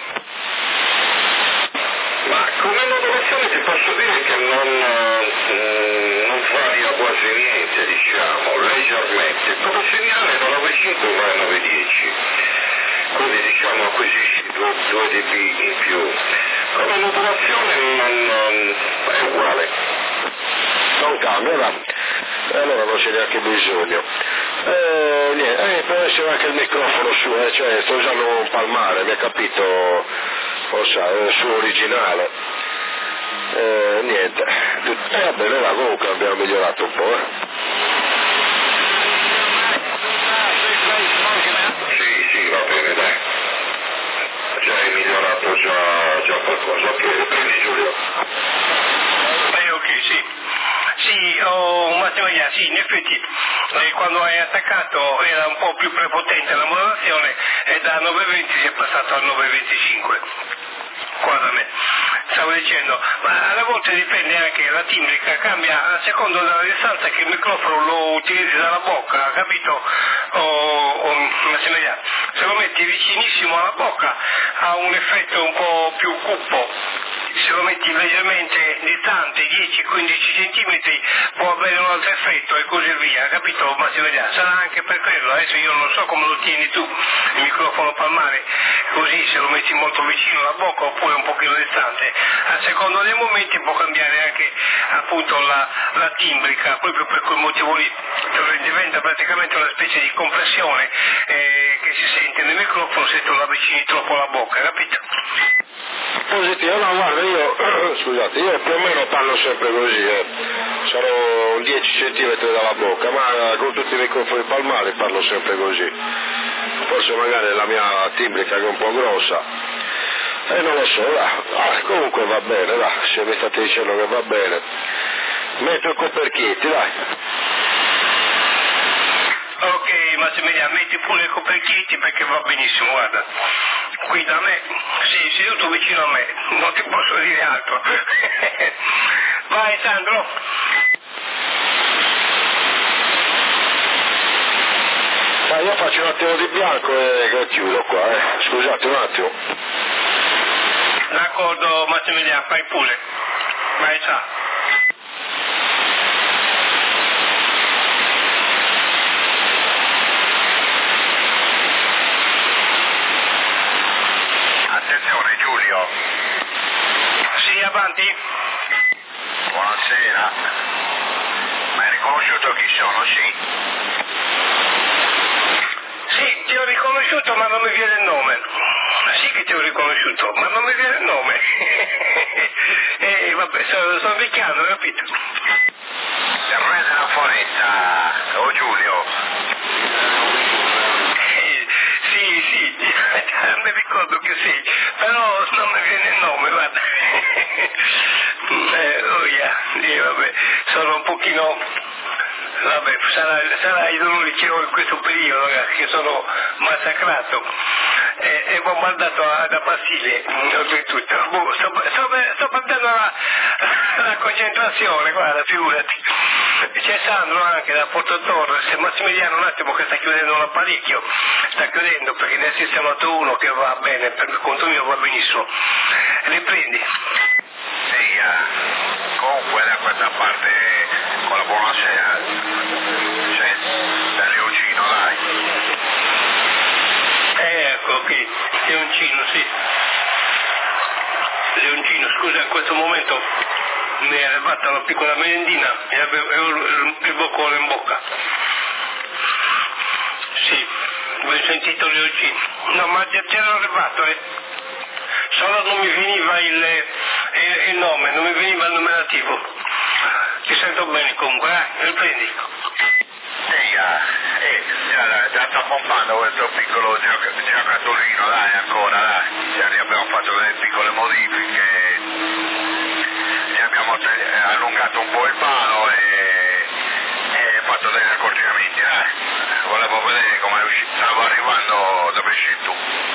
Ma come modulazione ti posso dire che non, mm, non varia quasi niente, diciamo, leggermente. Come segnale da nove cinque va a nove dieci. quindi diciamo acquisisci due, due dB in più. Come modulazione non, è uguale. Non cambia, va. E allora non c'è neanche bisogno. Eh, niente, eh, può essere anche il microfono su, eh, cioè sto usando un Palmare, mi ha capito, forse è il suo originale. Eh, niente, eh, va bene, va, comunque abbiamo migliorato un po', eh. Sì, sì, va bene, dai. Già hai migliorato già, già qualcosa. Ok, prendi Giulio. Eh, ok, sì. Sì, oh, Massimiliano, sì, in effetti eh, quando hai attaccato era un po' più prepotente la modulazione e da nove venti si è passato a nove venticinque. Qua da me. Stavo dicendo, ma alle volte dipende anche, la timbrica cambia a seconda della distanza che il microfono lo utilizzi dalla bocca, capito? O, o Massimiliano, se lo metti vicinissimo alla bocca ha un effetto un po' più cupo. Se lo metti leggermente distante, dieci quindici centimetri, può avere un altro effetto e così via, capito Massimiliano? Sarà anche per quello, adesso io non so come lo tieni tu, il microfono palmare, così se lo metti molto vicino alla bocca oppure un pochino distante, a seconda dei momenti può cambiare anche appunto la, la timbrica, proprio per quel motivo lì, diventa praticamente una specie di compressione eh, che si sente nel microfono se tu lo avvicini troppo alla bocca, capito? Positivo, no guarda io, scusate, io più o meno parlo sempre così, eh. Sarò dieci centimetri dalla bocca, ma con tutti i microfoni palmari parlo sempre così. Forse magari la mia timbrica che è un po' grossa, e eh, non lo so, là. Ah, comunque va bene, là. Se mi state dicendo che va bene, metto il coperchietti, dai. Ok Massimiliano, metti pure i coperchietti perché va benissimo, guarda. Qui da me, sì, seduto vicino a me, non ti posso dire altro. Vai Sandro. Ma io faccio un attimo di bianco e chiudo qua, eh. Scusate un attimo. D'accordo Massimiliano, fai pure. Vai, ciao. Attenzione Giulio. Sì, avanti. Buonasera. Ma hai riconosciuto chi sono? Sì. Sì, ti ho riconosciuto ma non mi viene il nome. Sì che ti ho riconosciuto, ma non mi viene il nome. E vabbè, sto, sto invecchiando, capito? Il re della foresta, oh Giulio. Eh, sì, sì, mi ricordo che sì, però non mi viene il nome, guarda. Eh, oh yeah, sì, vabbè, sono un pochino... Vabbè, sarà, sarà i dolori che ho in questo periodo, ragazzi, che sono massacrato e, e bombardato a, da pastiglie, oltretutto. Boh, sto, sto, sto perdendo la, la concentrazione, guarda, figurati. C'è Sandro anche da Porto Torre, se Massimiliano un attimo che sta chiudendo l'apparecchio, sta chiudendo perché ne ha sistemato uno che va bene, per conto mio va benissimo. Riprendi. Sì, eh, comunque da questa parte con la buonasera c'è da Leoncino, dai. Eh, ecco qui, Leoncino, sì. Leoncino, scusa, in questo momento mi è arrivata una piccola merendina e avevo il, il boccone in bocca. Sì, ho sentito Leoncino. No, ma c'era arrivato, eh. Solo non mi veniva il, il, il nome, non mi veniva il nominativo. Ti sento bene comunque, eh? Riprendi. Sì, eh, eh, già, già sta pompando questo piccolo gioc- giocattolino, dai, ancora, dai. Già ne abbiamo fatto delle piccole modifiche, gli abbiamo te- allungato un po' il palo e, e fatto degli accorgimenti, dai. Volevo vedere come usci- stavo arrivando dove sei tu.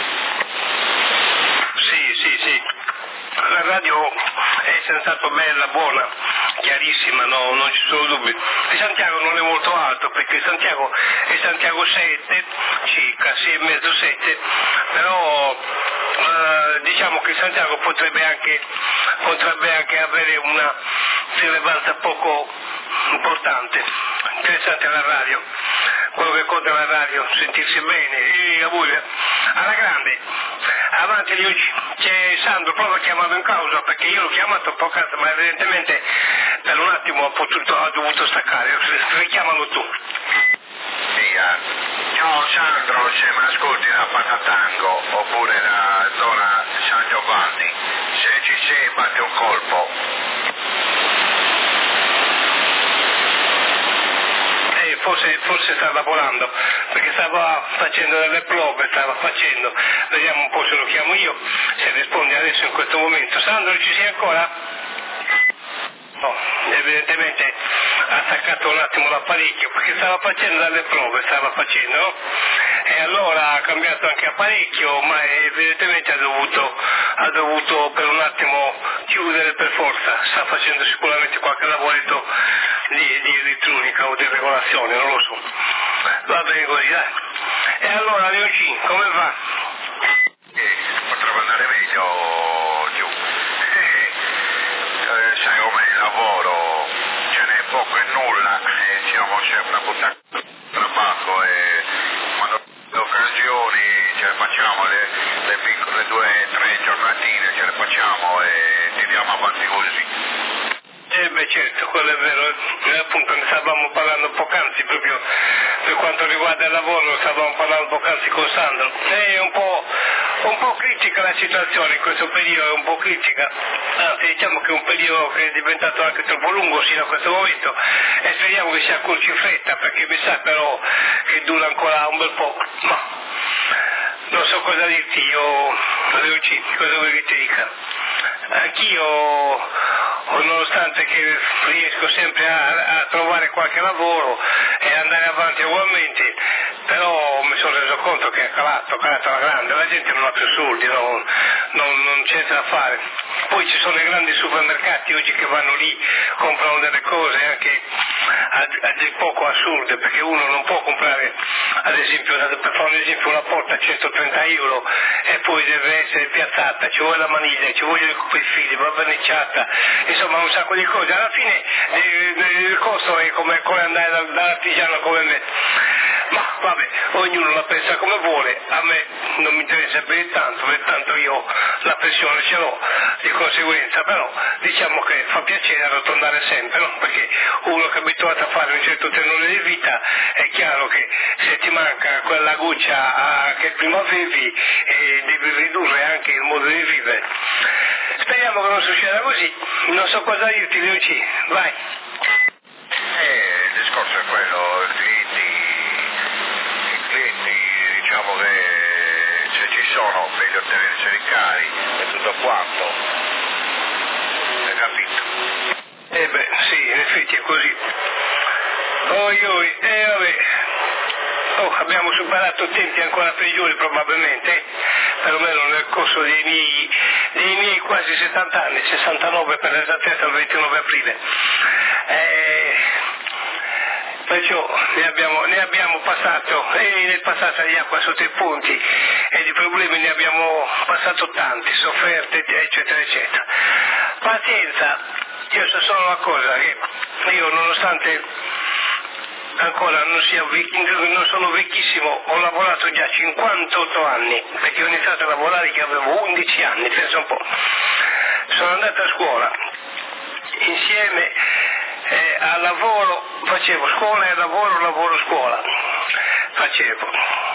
Sì, sì, sì. La radio è senz'altro bella, buona, chiarissima, no, non ci sono dubbi. E Santiago non è molto alto perché Santiago è Santiago sette, circa sei e mezzo sette, però eh, diciamo che Santiago potrebbe anche, potrebbe anche avere una rilevanza poco importante, interessante alla radio. quello che conta la radio, sentirsi bene, e a voi, alla grande, avanti Dio G. C'è Sandro, prova a chiamarlo in causa, perché io l'ho chiamato poco, ma evidentemente per un attimo ha, potuto, ha dovuto staccare, richiamalo tu. Sì, eh. Ciao Sandro, se mi ascolti da Patatango oppure da zona San Giovanni, se ci sei batti un colpo. Eh, forse, forse sta lavorando, perché stava facendo delle prove, stava facendo, vediamo un po' se lo chiamo io, se risponde adesso in questo momento. Sandro, ci sei ancora? No, evidentemente ha staccato un attimo l'apparecchio perché stava facendo delle prove, stava facendo, no? E allora ha cambiato anche apparecchio, ma evidentemente ha dovuto, ha dovuto per un attimo chiudere per forza, sta facendo sicuramente qualche lavoretto di, di elettronica o di regolazione, non lo so. Va bene così, dai. E allora Leo C, come va? Eh, potrebbe andare meglio giù. Eh, sai come il lavoro, ce n'è poco e nulla, e siamo sempre a buttare trabajo e quando le occasioni ce le facciamo, le, le piccole due tre giornatine ce le facciamo e tiriamo avanti così. Eh beh certo, quello è vero, eh, appunto ne stavamo parlando poc'anzi proprio per quanto riguarda il lavoro, stavamo parlando poc'anzi con Sandro. È un po', un po' critica la situazione in questo periodo, è un po' critica, anzi diciamo che è un periodo che è diventato anche troppo lungo sino a questo momento e speriamo che si accorci in fretta perché mi sa però che dura ancora un bel po', ma non so cosa dirti, io Leo C, cosa vuoi che ti dica? Anch'io, nonostante che riesco sempre a, a trovare qualche lavoro e andare avanti ugualmente, però mi sono reso conto che è calato, calato alla grande, la gente non ha più soldi, non, non, non c'è da fare. Poi ci sono i grandi supermercati oggi che vanno lì, comprano delle cose anche a, a dir poco assurde, perché uno non può comprare, ad esempio, per fare un esempio, una porta a centotrenta euro e poi deve essere piazzata, ci vuole la maniglia, ci vogliono i fili, va verniciata, insomma un sacco di cose. Alla fine eh, il costo è come, come andare da, dall'artigiano come me. Ma vabbè, ognuno la pensa come vuole, a me non mi interessa per il tanto, per tanto io la pensione ce l'ho, di conseguenza, però diciamo che fa piacere arrotondare sempre, no? Perché uno che è abituato a fare un certo tenore di vita è chiaro che se ti manca quella goccia a, che prima avevi eh, devi ridurre anche il modo di vivere. Speriamo che non succeda così, non so cosa dirti Leo C, vai. Eh, il discorso è quello, i clienti, i clienti diciamo che se ci sono meglio tenerseli cari e tutto quanto, hai capito? Eh beh, sì, in effetti è così. Oi oi, eh vabbè. Oh, abbiamo superato tempi ancora peggiori probabilmente, perlomeno nel corso dei miei, dei miei quasi settanta anni, sessantanove per l'esattezza, il ventinove aprile. Eh, perciò ne abbiamo, ne abbiamo passato, e nel passato di acqua sotto i ponti e di problemi ne abbiamo passato tanti, sofferte, eccetera, eccetera. Pazienza, io so solo una cosa, che io nonostante ancora non, sia vecchi, non sono vecchissimo, ho lavorato già cinquantotto anni, perché ho iniziato a lavorare che avevo undici anni, pensa un po'. Sono andato a scuola, insieme eh, al lavoro, facevo scuola e lavoro, lavoro, scuola, facevo.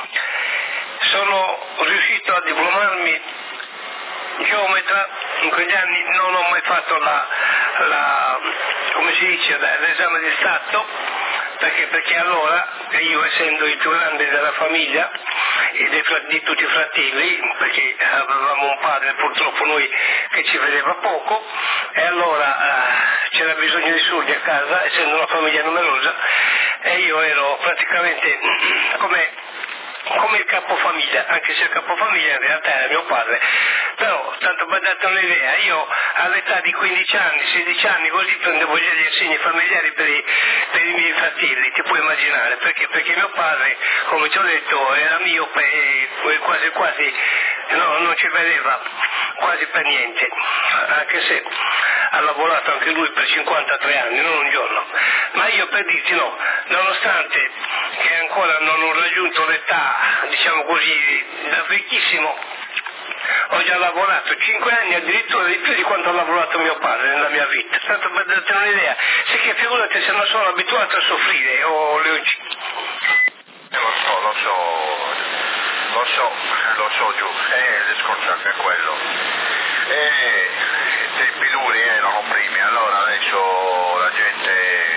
Sono riuscito a diplomarmi geometra, in quegli anni non ho mai fatto la, la come si dice, l'esame di Stato, perché, perché allora io essendo il più grande della famiglia e di, di tutti i fratelli, perché avevamo un padre purtroppo noi che ci vedeva poco e allora eh, c'era bisogno di soldi a casa essendo una famiglia numerosa e io ero praticamente come come il capofamiglia, anche se il capofamiglia in realtà era mio padre, però tanto per darti un'idea, io all'età di quindici anni, sedici anni così prendevo già gli assegni familiari per i, per i miei fratelli, ti puoi immaginare, perché? Perché mio padre, come ti ho detto, era miope e quasi quasi no, non ci vedeva quasi per niente, anche se ha lavorato anche lui per cinquantatré anni, non un giorno, ma io per dirti no, nonostante che ancora non ho raggiunto l'età, diciamo così, da vecchissimo, ho già lavorato cinque anni addirittura di più di quanto ha lavorato mio padre nella mia vita, tanto per darti un'idea, se che figurati se non sono abituato a soffrire o le ucc... Lo so, lo so, lo so, lo so giù, eh, il discorso è anche quello. Eh, i tempi duri erano primi, allora adesso la gente,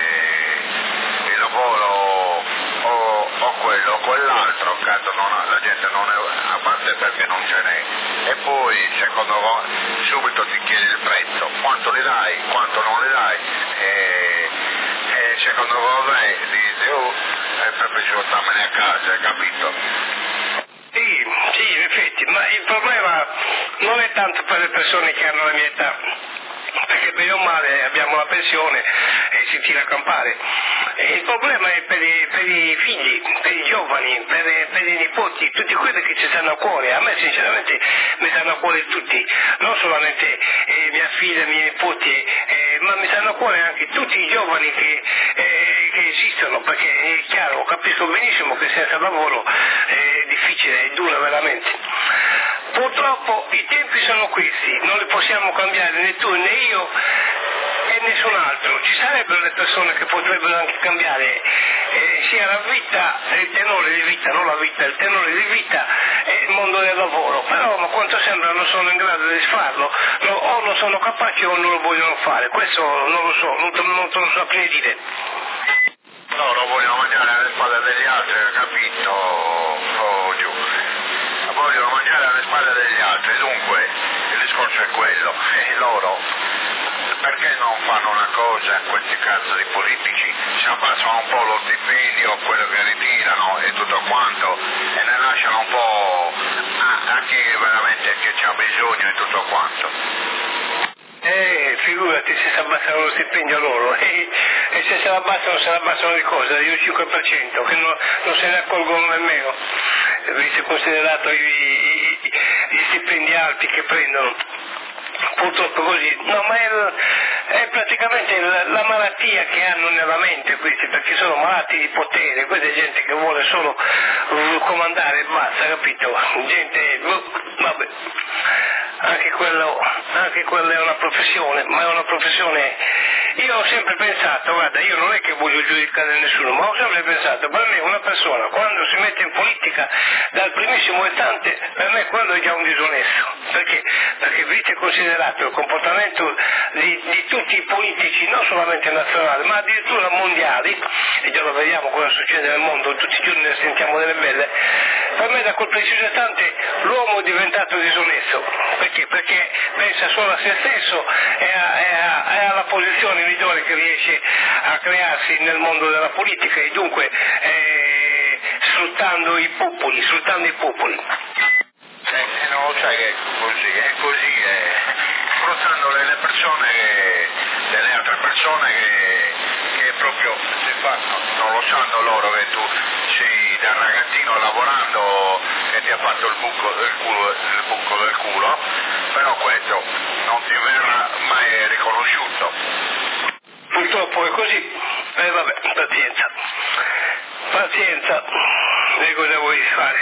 il lavoro o, o quello o quell'altro, cazzo non ha, la gente non è, a parte perché non ce n'è. E poi secondo me subito ti chiedi il prezzo, quanto li dai, quanto non li dai, e, e secondo me dici, oh, è preferisco starmene a casa, hai capito? Sì, sì, in effetti, ma il problema non è tanto per le persone che hanno la mia età, perché bene o male abbiamo la pensione e si tira a campare. E il problema è per i, per i figli, per i giovani, per, per i nipoti, tutti quelli che ci stanno a cuore. A me sinceramente mi stanno a cuore tutti, non solamente eh, mia figlia, i miei nipoti, eh, ma mi stanno a cuore anche tutti i giovani che, eh, che esistono, perché è chiaro, capisco benissimo che senza lavoro è difficile, è dura veramente. Purtroppo i tempi sono questi, non li possiamo cambiare né tu né io e nessun altro. Ci sarebbero le persone che potrebbero anche cambiare eh, sia la vita, il tenore di vita, non la vita, il tenore di vita e il mondo del lavoro, però ma quanto sembra non sono in grado di farlo, no, o non sono capaci o non lo vogliono fare, questo non lo so, non te, non te lo saprei dire. Loro vogliono mangiare alle spalle degli altri, hai capito? Oh, giù. Vogliono mangiare alle spalle degli altri, dunque il discorso è quello, e loro perché non fanno una cosa, questi cazzo di politici, si abbassano un po' lo stipendio, quello che ritirano e tutto quanto, e ne lasciano un po' a, a chi veramente che c'ha bisogno e tutto quanto. Eh, figurati se si abbassano lo stipendio loro, e, e se se l'abbassano se l'abbassano di cosa? Di un cinque per cento, che non, non se ne accorgono nemmeno, visto considerato i, i, gli stipendi alti che prendono. Purtroppo così, no, ma è, è praticamente la, la malattia che hanno nella mente questi, perché sono malati di potere, questa è gente che vuole solo uh, comandare e basta, capito? Gente, uh, vabbè, anche quello, anche quella è una professione, ma è una professione, io ho sempre pensato, guarda, io non è che voglio giudicare nessuno, ma ho sempre pensato, per me una persona quando si mette in politica dal primissimo istante, per me quello è già un disonesto, perché? Perché vedete considerato il comportamento di, di tutti i politici, non solamente nazionali, ma addirittura mondiali, e già lo vediamo cosa succede nel mondo, tutti i giorni ne sentiamo delle belle, per me da quel preciso istante l'uomo è diventato disonesto, perché? Perché pensa solo a se stesso e, a, e, a, e alla posizione migliore che riesce a crearsi nel mondo della politica e dunque eh, sfruttando i popoli, sfruttando i popoli. Eh, non lo sai che è così, è così, è sfruttando le, le persone, delle altre persone che, che proprio si fanno, non lo sanno loro che tu sei da ragazzino lavorando e ti ha fatto il buco del culo, il buco del culo, però questo non ti verrà mai riconosciuto. Purtroppo è così, e eh, vabbè, pazienza, pazienza, e cosa vuoi fare?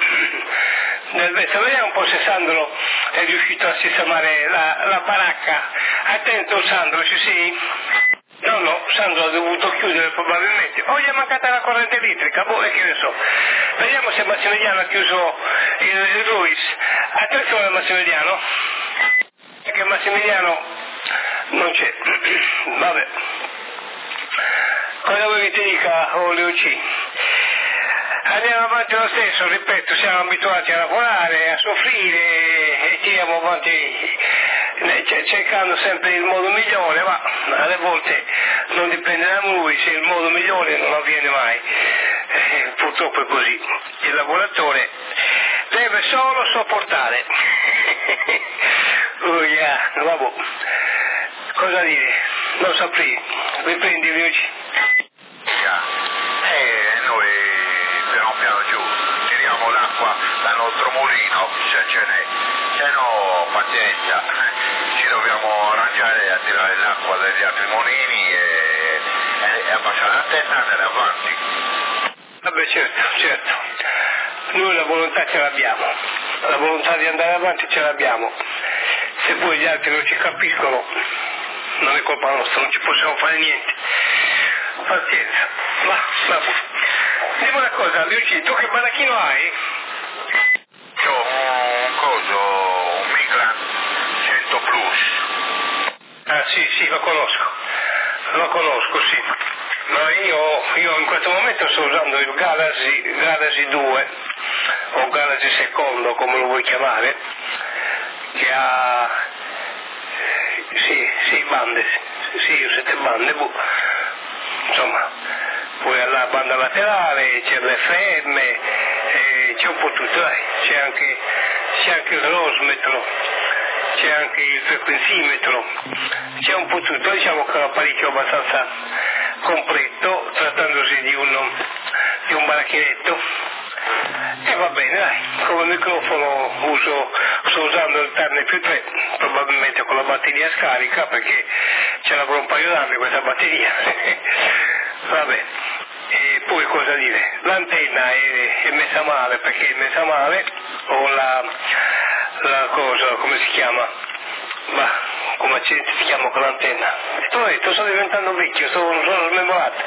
Nel resto, vediamo un po' se Sandro è riuscito a sistemare la, la baracca. Attento Sandro, ci sei? No, no, Sandro ha dovuto chiudere probabilmente. O gli è mancata la corrente elettrica, boh, e che ne so. Vediamo se Massimiliano ha chiuso il, il Ruiz. Attenzione Massimiliano. Perché Massimiliano non c'è. Vabbè. Cosa vuoi che ti dica, oh Leo C? Andiamo avanti lo stesso, ripeto, siamo abituati a lavorare, a soffrire e tiriamo avanti cercando sempre il modo migliore, ma alle volte non dipende da noi, se il modo migliore non avviene mai. Eh, purtroppo è così. Il lavoratore deve solo sopportare. Oh yeah, vabbè. Cosa dire? Non saprei. Riprendi, Luigi. Yeah. E noi piano piano giù tiriamo l'acqua dal nostro mulino se ce n'è, se no pazienza, ci dobbiamo arrangiare a tirare l'acqua dagli altri mulini e, e, e abbassare l'antenna e andare avanti. Vabbè, certo, certo. Noi la volontà ce l'abbiamo, la volontà di andare avanti ce l'abbiamo. Se poi gli altri non ci capiscono, non è colpa nostra, non ci possiamo fare niente. Pazienza. Ma, vabbè. Dimmi una cosa, Luigi, tu che baracchino hai? Io ho un coso, un Migran cento plus. Ah sì, sì, lo conosco, lo conosco, sì. No, io, io in questo momento sto usando il Galaxy, Galaxy due, o Galaxy secondo, come lo vuoi chiamare, che ha, sì, sì, bande, sì, sette bande, boh. Insomma, poi alla banda laterale, c'è l'F M, eh, c'è un po' tutto, dai, c'è anche, c'è anche il rosmetro, c'è anche il frequenzimetro, c'è un po' tutto, diciamo che è un apparecchio abbastanza completo, trattandosi di un, di un baracchinetto. E va bene, dai, come microfono uso, sto usando il Turner più tre, probabilmente con la batteria scarica, perché ce l'avrò un paio d'anni questa batteria. Va bene. E poi cosa dire? L'antenna è, è messa male, perché è messa male, ho la, la cosa, come si chiama? Ma come si chiama con l'antenna? E tu hai detto, sto diventando vecchio, sono, sono smemorato.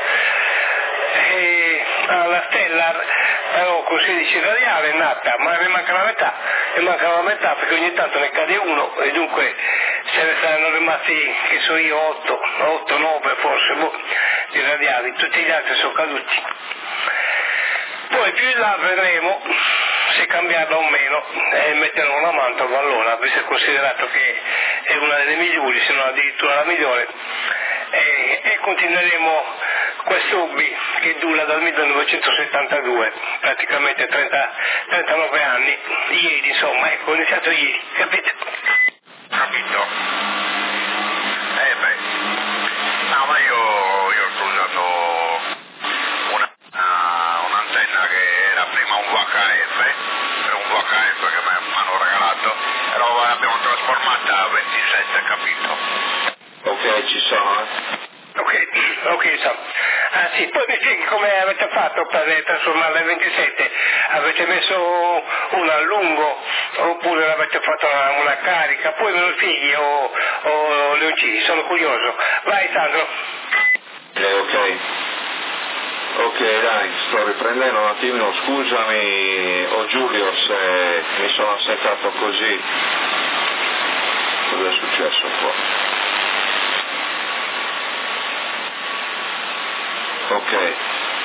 E la Stellar, però con sedici radiale è nata, ma ne manca la metà, ne manca la metà perché ogni tanto ne cade uno e dunque se ne saranno rimasti, che so io, otto, otto, nove forse, boh, di radiali, tutti gli altri sono caduti. Poi più in là vedremo se cambiarla o meno e metterò una mantova allora, visto e considerato che è una delle migliori, se non addirittura la migliore, e, e continueremo questo hobby che dura dal millenovecentosettantadue, praticamente trenta, trentanove anni, ieri insomma, ecco, ho iniziato ieri, capito? Capito? Eh beh, no ma io, io sto usando una, uh, un'antenna che era prima un V H F, era un V H F che mi hanno regalato, però l'abbiamo trasformata a ventisette, capito? Ok, ci sono, eh? Ok, ok, so. Ah sì, poi mi spieghi come avete fatto per trasformarla in ventisette? Avete messo una a lungo oppure l'avete fatto una, una carica? Poi me lo spieghi o, o Leoncini, sono curioso. Vai Sandro. Eh, ok. Ok, dai, sto riprendendo un attimino, scusami, o oh, Giulio, se mi sono assentato così. Cosa è successo qua? Ok,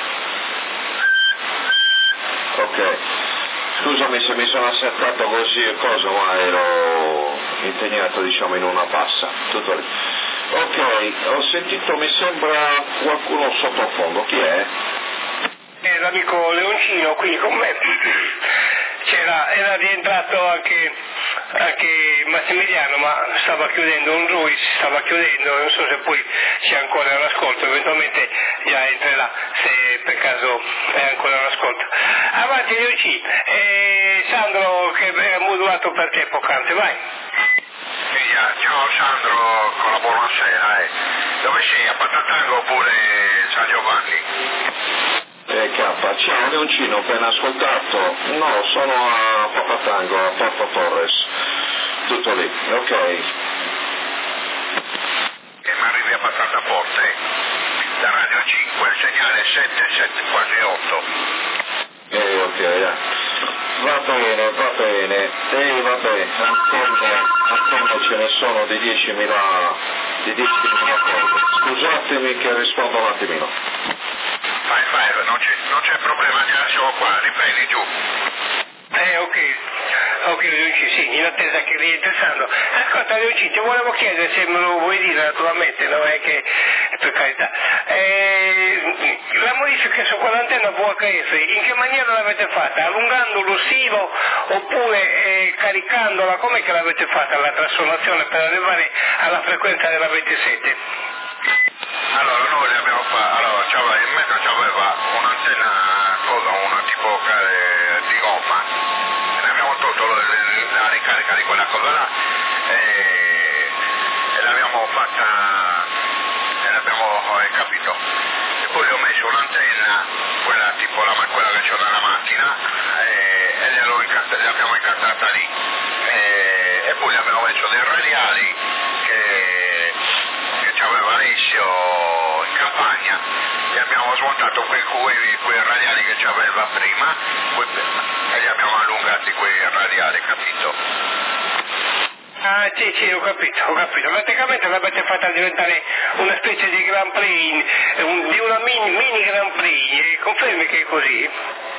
ok, scusami se mi sono assentato così e cosa, ma ero impegnato diciamo in una passa, tutto lì. Ok, ho sentito, mi sembra qualcuno sottofondo, chi è? È l'amico Leoncino qui con me, c'era, era rientrato anche, anche Massimiliano, ma stava chiudendo un Ruiz, stava chiudendo, non so se poi c'è ancora un ascolto, eventualmente già entrerà se per caso è ancora un ascolto. Avanti Leoncino, e Sandro che era modulato per te poc'anzi, vai. Via, ciao Sandro, con la buonasera, eh. Dove sei? A Patatango oppure San Giovanni? Eh, K, ciao Leoncino, appena ascoltato. No, sono a Papatango, a Porto Torres. Tutto lì, ok. E mi arrivi abbastanza forte. Da Radio cinque, il segnale sette, sette, quasi otto. Eh, ok, dai. Va bene, va bene. E vabbè, attorno, attorno ce ne sono di diecimila, di diecimila cose. Scusatemi che rispondo un attimino. Vai, vai, non c'è, non c'è problema, già siamo qua, riprendi giù. Eh, ok, ok Leoncino, sì, in attesa che rientri Sandro. Ascolta Leoncino, ti volevo chiedere se me lo vuoi dire naturalmente, non è che, per carità. Eh, la modifica su quell'antenna V H F, in che maniera l'avete fatta? Allungando lo stilo oppure eh, caricandola? Com'è che l'avete fatta la trasformazione per arrivare alla frequenza della ventisette? Allora, noi abbiamo fatto, allora, in mezzo c'aveva un'antenna, cosa, una tipo eh, di gomma, e ne abbiamo tolto la, la ricarica di quella cosa là, e l'abbiamo fatta, e l'abbiamo eh, capito. E poi ho messo un'antenna, quella tipo la, quella che c'ho nella macchina, e, e gliel'ho incanta, l'abbiamo incantata lì. E, e poi abbiamo messo dei radiali che, che c'aveva Alessio in campagna, e abbiamo smontato quei, quei, quei radiali che c'aveva prima quei, e li abbiamo allungati quei radiali, capito? Ah sì, sì, ho capito, ho capito. Praticamente l'avete fatta diventare una specie di Grand Prix, un, di una mini, mini Grand Prix, confermi che è così?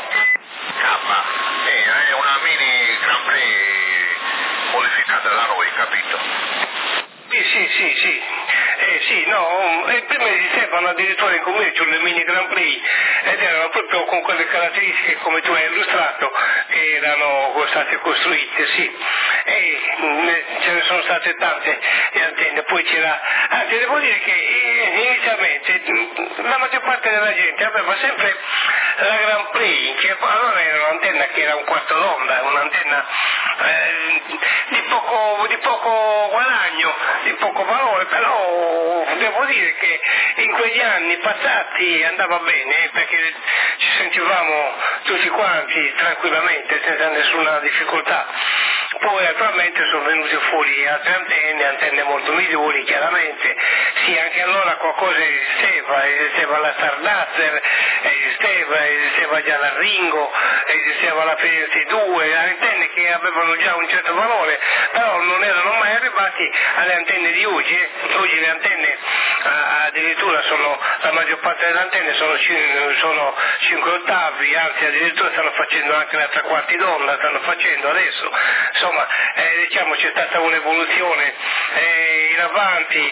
K, sì, è una mini Grand Prix modificata da noi, capito? Sì, sì, sì, sì. Eh, sì, no, eh, prima esistevano addirittura in comune sulle mini Grand Prix ed erano proprio con quelle caratteristiche come tu hai illustrato che erano state costruite, sì. E mh, ce ne sono state tante di antenne, poi c'era, anzi devo dire che eh, inizialmente mh, la maggior parte della gente aveva sempre la Grand Prix, che allora era un'antenna che era un quarto d'onda, un'antenna eh, di poco, di poco guadagno, di poco valore, però devo dire che in quegli anni passati andava bene perché ci sentivamo tutti quanti tranquillamente senza nessuna difficoltà. Poi attualmente sono venute fuori altre antenne, antenne molto migliori chiaramente, sì, anche allora qualcosa esisteva, esisteva la Stardust, esisteva, esisteva già la Ringo, esisteva la Firenze due, antenne che avevano già un certo valore, però non erano mai arrivati alle antenne di oggi. Eh. Oggi le antenne addirittura sono, la maggior parte delle antenne sono, sono cinque ottavi, anzi addirittura stanno facendo anche la tre quarti d'onda, stanno facendo adesso, insomma eh, diciamo c'è stata un'evoluzione eh, in avanti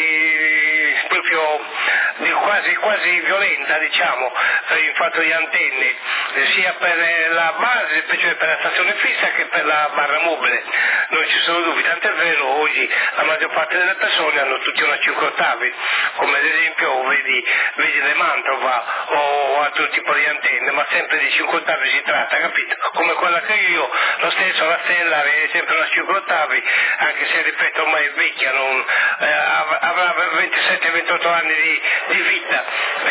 eh, proprio di quasi, quasi violenta, diciamo, in fatto di antenne, eh, sia per la base, cioè per la stazione fissa che per la barra mobile, non ci sono dubbi, tant'è vero oggi la maggior parte delle persone hanno tutti una cinque ottavi, come ad esempio vedi, vedi le Mantova o altro tipo di antenne, ma sempre di cinque ottavi si tratta, capito? Come quella che io, lo stesso la Stella è sempre una cinque ottavi, anche se ripeto ormai è vecchia, non, eh, avrà ventisette ventotto anni di, di vita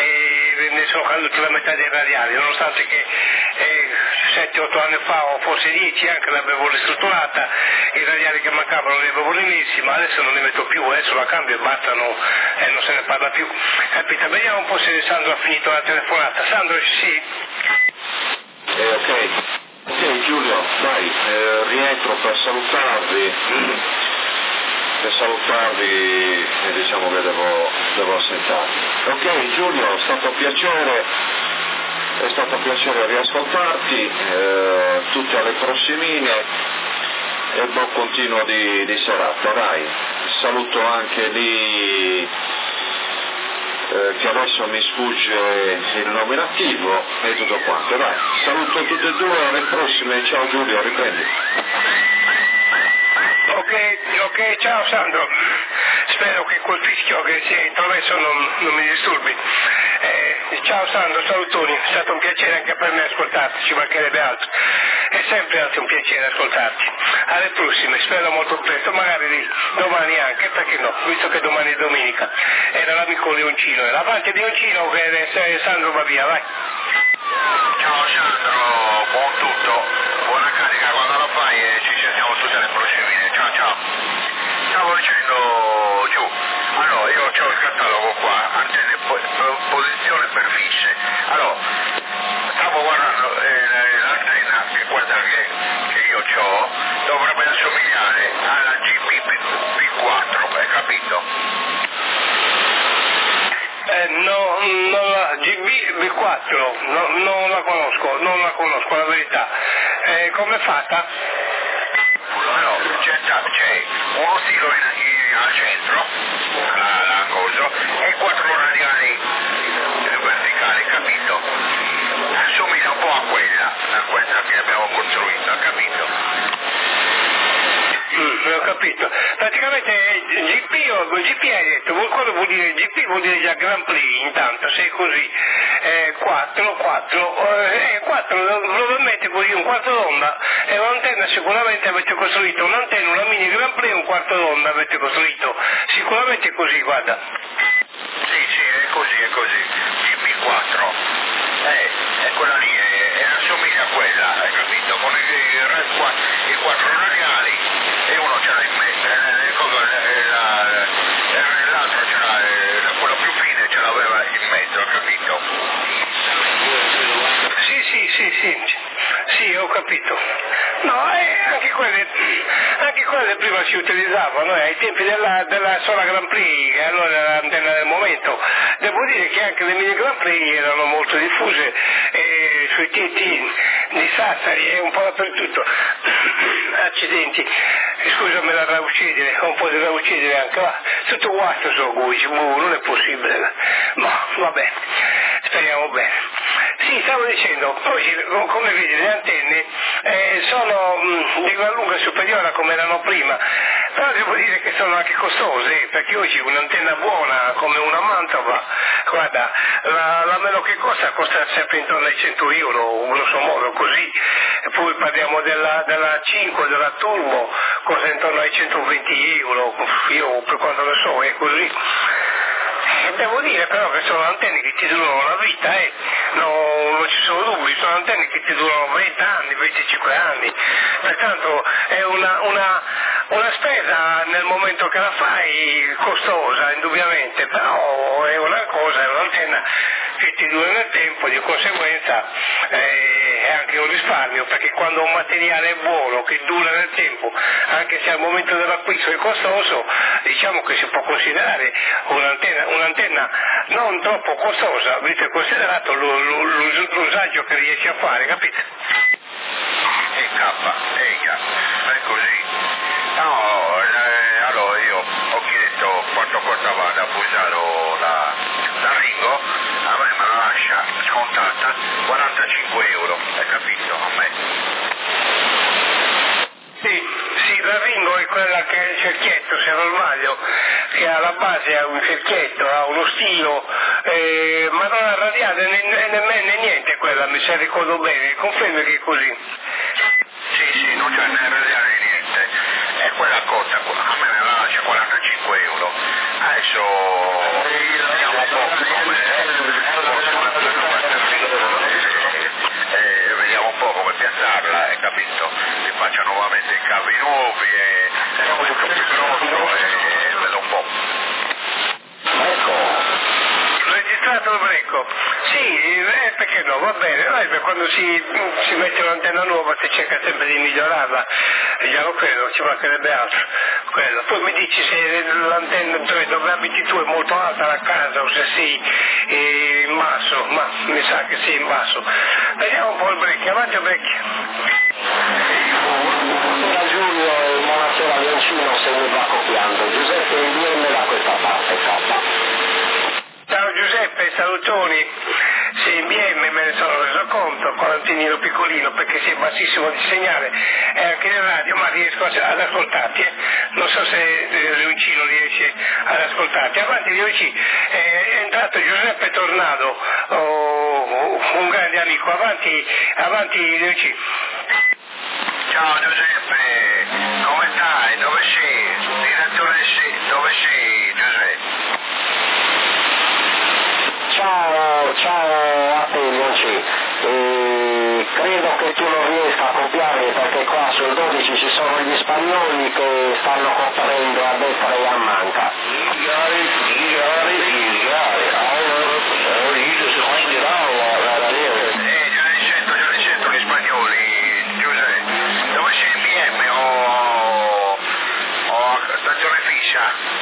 e ne sono caduti la metà dei radiali, nonostante che eh, sette otto anni fa o forse dieci anche l'avevo ristrutturata, i radiali che mancavano li avevo rimessi, ma adesso non li metto più, adesso la cambio e basta, no, eh, non se ne parla più. Capito? Vediamo un po' se Sandro ha finito la telefonata. Sandro, sì? Eh, ok, ok Giulio, dai, eh, rientro per salutarvi, per salutarvi e diciamo che devo, devo assentarmi. Ok Giulio, è stato un piacere, è stato un piacere riascoltarti, eh, tutte alle prossimine e buon continuo di, di serata, dai. Saluto anche lì eh, che adesso mi sfugge il nominativo e tutto quanto, dai. Saluto tutti e due, alle prossime, ciao Giulio, riprendi. Ok, ok, ciao Sandro. Spero che quel fischio che si è intromesso non, non mi disturbi. Eh, ciao Sandro, salutoni, è stato un piacere anche per me ascoltarti, ci mancherebbe altro. È sempre anche un piacere ascoltarti. Alle prossime, spero molto presto, magari domani anche, perché no, visto che domani è domenica. Era l'amico Leoncino, era avanti Leoncino che Sandro va via, vai. Ciao Sandro, buon tutto, buona carica quando la fai e ci sentiamo tutte le prossime. Ciao ciao. Stavo dicendo giù, allora io ho il catalogo qua, antenne po- posizione per fisse. Allora, stavo guardando eh, l'antenna che guarda che, che io ho, dovrebbe assomigliare alla G B B quattro, hai capito? Eh, no, non la G B B quattro, no, non la conosco, non la conosco, la verità. Eh, com'è fatta? Allora, c'è, c'è uno stilo in, in, al centro, la, la cosa, e quattro radiali verticali, capito? Assomiglia un po' a quella, a quella che abbiamo costruito, capito? Mm, ho capito. Praticamente G P, o G P hai detto, quello vuol dire G P vuol dire già Grand Prix intanto, se è così. eh, quattro, quattro, eh, quattro, probabilmente così un quarto d'onda, e un'antenna sicuramente avete costruito, un'antenna, una mini Grand Prix, un quarto d'onda avete costruito, sicuramente è così, guarda. Sì, sì, è così, è così, G P quattro, eh, è quella lì, è, è assomiglia a quella, hai capito, con i, i, i quattro radiali, e uno ce l'ha in mezzo, l'altro ce l'ha, quello più fine ce l'aveva in mezzo, hai capito? Sì, sì, sì, sì, sì, ho capito. No, eh, anche, quelle, anche quelle prima si utilizzavano, eh, ai tempi della, della sola Grand Prix, che allora era l'antenna del momento. Devo dire che anche le mini Grand Prix erano molto diffuse, eh, sui tetti di Sassari e un po' dappertutto. Accidenti, scusami la raucidine, ho un po' di raucidine anche là, tutto guasto sono guici, non è possibile, ma vabbè, speriamo bene. Sì, stavo dicendo, oggi come vedi le antenne eh, sono mh, di gran lunga superiore a come erano prima, però devo dire che sono anche costose, perché oggi un'antenna buona come una Mantova, guarda, la, la meno che costa, costa sempre intorno ai cento euro, grosso modo così, e poi parliamo della, della cinque, della Turbo, costa intorno ai centoventi euro, io per quanto ne so è così. Devo dire però che sono antenne che ti durano la vita, eh. no, non ci sono dubbi, sono antenne che ti durano venti anni, venticinque anni, pertanto è una, una, una spesa nel momento che la fai costosa indubbiamente, però è una cosa, è un'antenna che ti dura nel tempo, di conseguenza eh, è anche un risparmio, perché quando un materiale è buono, che dura nel tempo, anche se al momento dell'acquisto è costoso, diciamo che si può considerare un'antenna, un'antenna non troppo costosa, visto e considerato l'usaggio che riesci a fare, capite? E K, eia, è così. No, eh, allora io ho chiesto quanto costava da Busaro la, la Ringo, a me me la lascia scontata quarantacinque euro, hai capito? A me. Sì, sì, la Ringo è quella che è il cerchietto, se non sbaglio, che alla base ha un cerchietto, ha uno stilo, eh, ma non ha radiate né, né, né, né niente quella, mi se ricordo bene, confermi che è così? Sì, sì, non c'è né radiale né niente, e quella costa, a me me la lascia quarantacinque euro, adesso vediamo un po' come, e vediamo un po' come piazzarla, hai capito? Ti faccio nuovamente i cavi nuovi e, e un po' più grosso e vedo un po'. Registrato il brecco? Sì, eh, perché no, va bene, eh, quando si, si mette un'antenna nuova si cerca sempre di migliorarla, e già lo credo, ci mancherebbe altro, quello. Poi mi dici se l'antenna dove abiti tu è molto alta la casa o se sei eh, in basso, ma mi sa che sei in basso. Vediamo un po' il brecchio, avanti il brecchio. Buonasera Giulio e buonasera Leoncino, se mi va copiando. Giuseppe in B M da questa parte, K. Ciao Giuseppe, salutoni. Sì, in B M me ne sono reso conto, quarantinino piccolino perché sei bassissimo di segnale e anche in radio, ma riesco ad ascoltarti, eh. Non so se Leoncino riesce ad ascoltarti. Avanti Leoncino, è entrato Giuseppe Tornado, oh, un grande amico, avanti, avanti Leoncino. Ciao Giuseppe, come stai? Dove sei? Direttore sì, dove sei Giuseppe? Ciao, ciao a te Leonci, eh, credo che tu non riesca a copiare perché qua sul dodici ci sono gli spagnoli che stanno coprendo a destra e a manca. Eh, già li sento, già li sento gli spagnoli, Giuseppe. Dove sei? B M o, o a stazione fissa?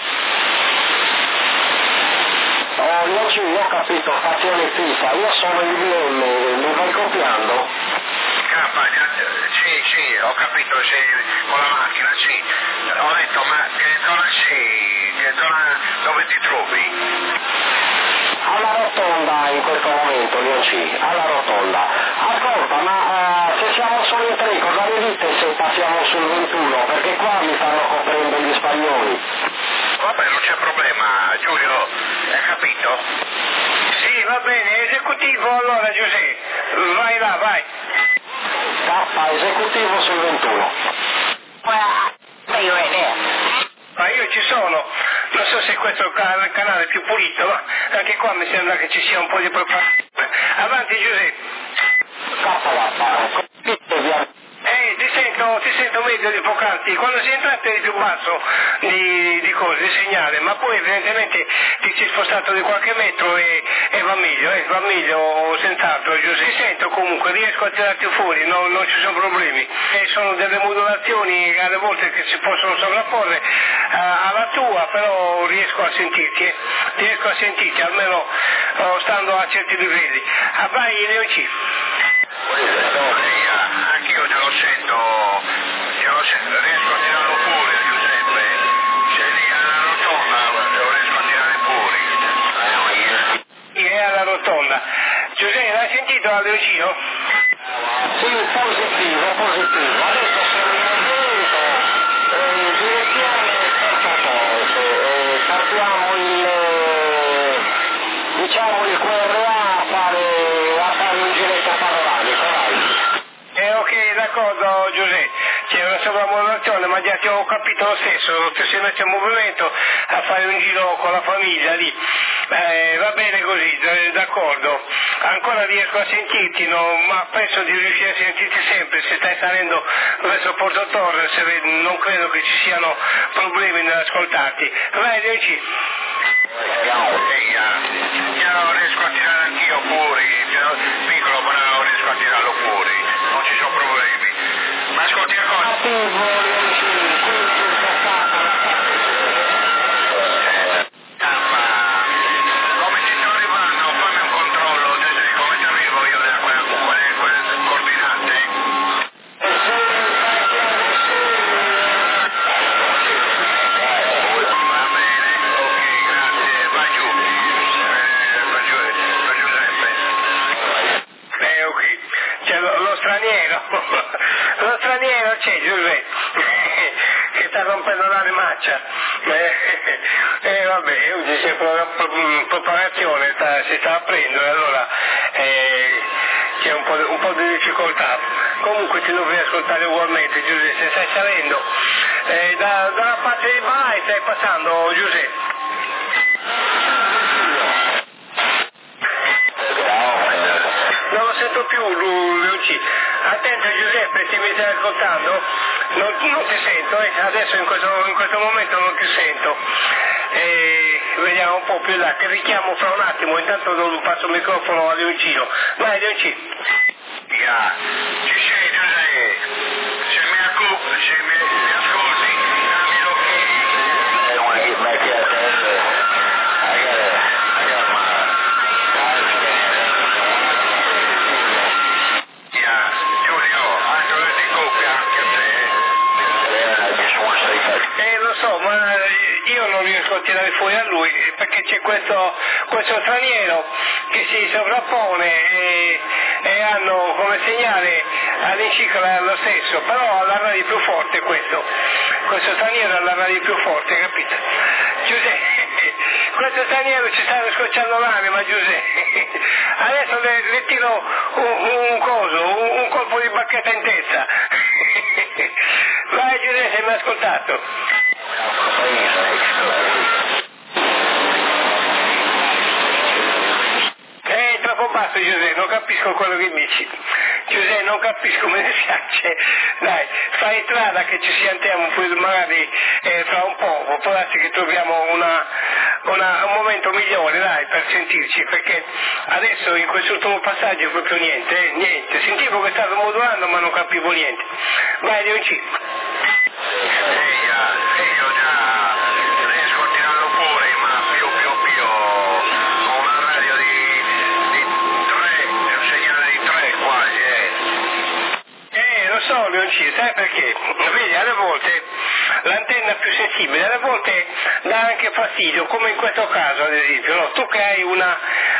Oh, Leonci, io ho capito, stazione fissa, io sono in B M, mi vai copiando? K, sì, sì, ho capito, sei con la macchina, sì. Ho detto, ma che zona sei? Che zona, dove ti trovi? Alla rotonda in questo momento, Leonci, alla rotonda. Ascolta, ma uh, se siamo solo in tre, cosa mi dite se passiamo sul ventuno? Perché qua mi stanno coprendo gli spagnoli. Vabbè, non c'è problema, Giulio, hai capito? Sì, va bene, esecutivo allora Giuseppe, vai là, vai. K, esecutivo sul ventuno. Ma io ci sono, non so se questo è il canale più pulito, ma anche qua mi sembra che ci sia un po' di propaganda. Avanti Giuseppe. K, Eh, ti sento, ti sento meglio di poc'anzi, quando sei entrato eri più basso di, di cose, di segnale, ma poi evidentemente ti sei spostato di qualche metro e, e va meglio, eh, va meglio senz'altro Giuseppe. Ti sento comunque, riesco a tirarti fuori, no, non ci sono problemi. E sono delle modulazioni alle volte che si possono sovrapporre uh, alla tua, però riesco a sentirti, eh. riesco a sentirti, almeno uh, stando a certi livelli. Ah, vai Leonci. Anch'io te lo sento, te lo sento, riesco a tirarlo fuori Giuseppe, sei lì alla rotonda, lo riesco a tirare fuori. È alla rotonda. Giuseppe, l'hai sentito la Leoncino? sì, positivo, positivo. Adesso siamo in evento, eh, direzione Portoporto, eh, partiamo il, eh, diciamo il Q R A a fare, a fare un giretto panoramico, vai. Eh, ok, d'accordo Giuseppe, c'è una sovrapposizione, ma già ti ho capito lo stesso, ti sei messo in movimento a fare un giro con la famiglia lì. Eh, va bene così, d'accordo. Ancora riesco a sentirti, no? Ma penso di riuscire a sentirti sempre. Se stai salendo verso Porto Torres non credo che ci siano problemi nell'ascoltarti. Vai, Leonci. Io riesco a tirare anch'io fuori, piccolo però riesco a tirarlo fuori, non ci sono problemi. Ma ascolti una cosa. Come ci sto arrivando? Fammi un controllo, come ci arrivo io da quelle, quelle, quelle coordinate? Va bene, ok, grazie, vai giù. Eh, vai giù, vai Giuseppe. Eh, ok. C'è lo, lo straniero. Lo straniero c'è, Giuseppe. Che sta rompendo l'animaccia. Eh, eh, vabbè, oggi c'è propagazione, sta, si sta aprendo e allora eh, c'è un po', un po' di difficoltà. Comunque ti dovrei ascoltare ugualmente, Giuseppe, se stai salendo. Eh, da, dalla parte di Bahia stai passando, Giuseppe. Non lo sento più, Luci. Attento Giuseppe, se mi stai ascoltando, non, non ti sento, eh. Adesso in questo, in questo momento non ti sento. E vediamo un po' più là, ti richiamo fra un attimo, intanto passo il microfono a Leoncino. Vai Leoncino. Yeah. Ci sei Giuseppe? Se mi ascolti, se mi, mi ascolti, dammi l'occhio. I want to get back out there. I got a, I got my time scan. Yeah, Giulio, anche di coppia anche a te. Yeah, I just want to say Eh lo so, ma io non riesco a tirare fuori a lui perché c'è questo, questo straniero che si sovrappone e, e hanno come segnale all'incicla lo stesso, però ha la radio più forte questo, questo straniero ha la radio più forte, capito? Giuseppe, questo straniero ci sta scocciando l'anima, Giuseppe. Adesso le, le tiro un, un coso, un, un colpo di bacchetta in testa. Vai Giuseppe, mi hai ascoltato? Eh, troppo basso Giuseppe, non capisco quello che dici. Giuseppe, non capisco, mi dispiace. Dai, fai strada che ci sentiamo poi magari eh, fra un po', può darsi che troviamo una, una, un momento migliore, dai, per sentirci, perché adesso in quest'ultimo passaggio proprio niente, eh, niente. Sentivo che stavo modulando ma non capivo niente. Vai Leoncino. io già riesco a tirarlo fuori, ma più più più ho una radio di, di tre, un segnale di tre quasi, eh. Eh, lo so Leoncino, sai perché? Vedi, alle volte l'antenna è più sensibile, alle volte dà anche fastidio, come in questo caso ad esempio, no? Tu che hai una,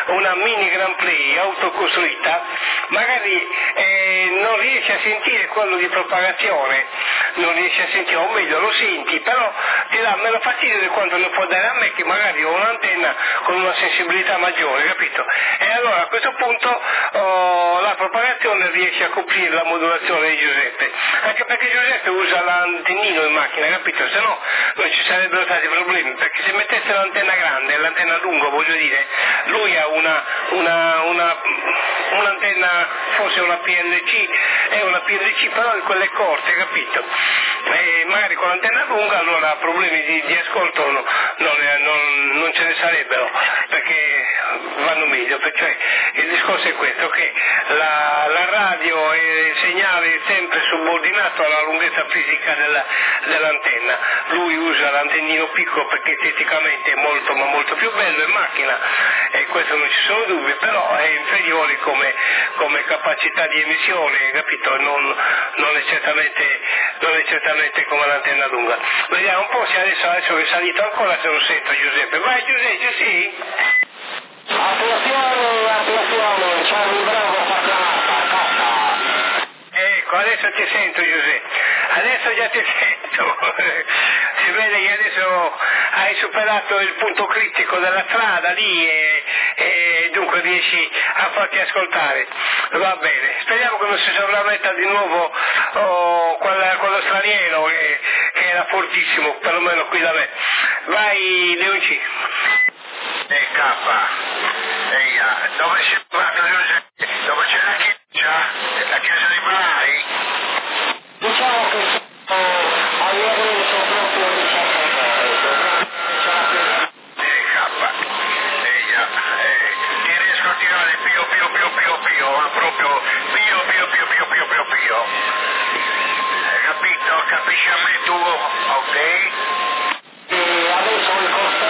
una mini Grand Prix autocostruita, magari eh, non riesci a sentire quello di propagazione, non riesci a sentire, o meglio lo senti, però ti dà meno fastidio di quanto ne può dare a me, che magari ho un'antenna con una sensibilità maggiore, capito? E allora a questo punto oh, la propagazione riesce a coprire la modulazione di Giuseppe, anche perché Giuseppe usa l'antennino in macchina, capito? Se no non ci sarebbero stati problemi, perché se mettesse l'antenna grande, l'antenna lunga, voglio dire, lui ha una, una, una, un'antenna, forse una P L C, è una P L C però di quelle corte, capito? E magari con l'antenna lunga allora problemi di, di ascolto no, non, non, non ce ne sarebbero, perché vanno meglio, cioè il discorso è questo, che la, la radio e il segnale è sempre subordinato alla lunghezza fisica della, dell'antenna. Lui usa l'antennino piccolo perché esteticamente è molto ma molto più bello in macchina, e questo non ci sono dubbi, però è inferiore come, come capacità di emissione, capito? Non, non, è certamente, non è certamente come l'antenna lunga. Vediamo un po' se adesso, adesso che è salito ancora, se lo sento Giuseppe. Vai Giuseppe, sì? Attenzione, attenzione, Charlie Bravo fa chiamata, cassa. Ecco, adesso ti sento Giuseppe, adesso già ti sento. Si vede che adesso hai superato il punto critico della strada lì e, e dunque riesci a farti ascoltare. Va bene, speriamo che non si sovrammetta di nuovo oh, quella, quello straniero che, che era fortissimo, perlomeno qui da me. Vai Leonci. E K, ehi, dove si è fatto Giuseppe? Dove c'è la chiesa? La chiesa di Bari? Diciamo che a Lorenzo proprio di E K, ehi, eh, ti riesco a tirare pio pio pio pio pio, ma proprio pio pio pio pio pio pio pio. Hai capito? Capisci a me tu? Ok? E adesso il costo.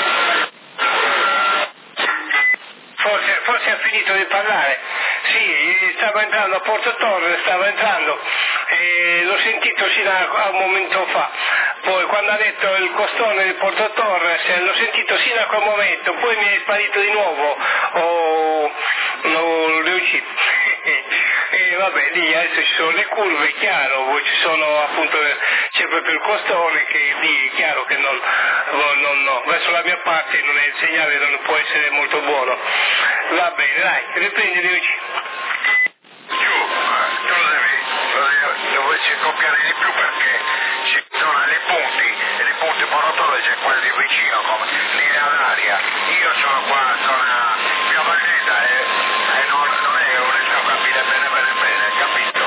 Forse, forse ha finito di parlare, sì, stava entrando a Porto Torre, stava entrando, e l'ho sentito sino a un momento fa, poi quando ha detto il costone di Porto Torre l'ho sentito sino a quel momento, poi mi è sparito di nuovo, oh, no, le uscite. E vabbè, lì adesso ci sono le curve, chiaro, ci sono appunto, c'è proprio il costone che lì è chiaro che non, non, no, verso la mia parte non è, il segnale non può essere molto buono. Va bene, dai, riprendi Luigi. Giù, tu devi, dovessi copiare di più perché ci sono le punti, e le punti monotone c'è quelli vicino come linea d'aria. Io sono qua zona Via Valletta e, e non, non è un capire bene bene bene, capito?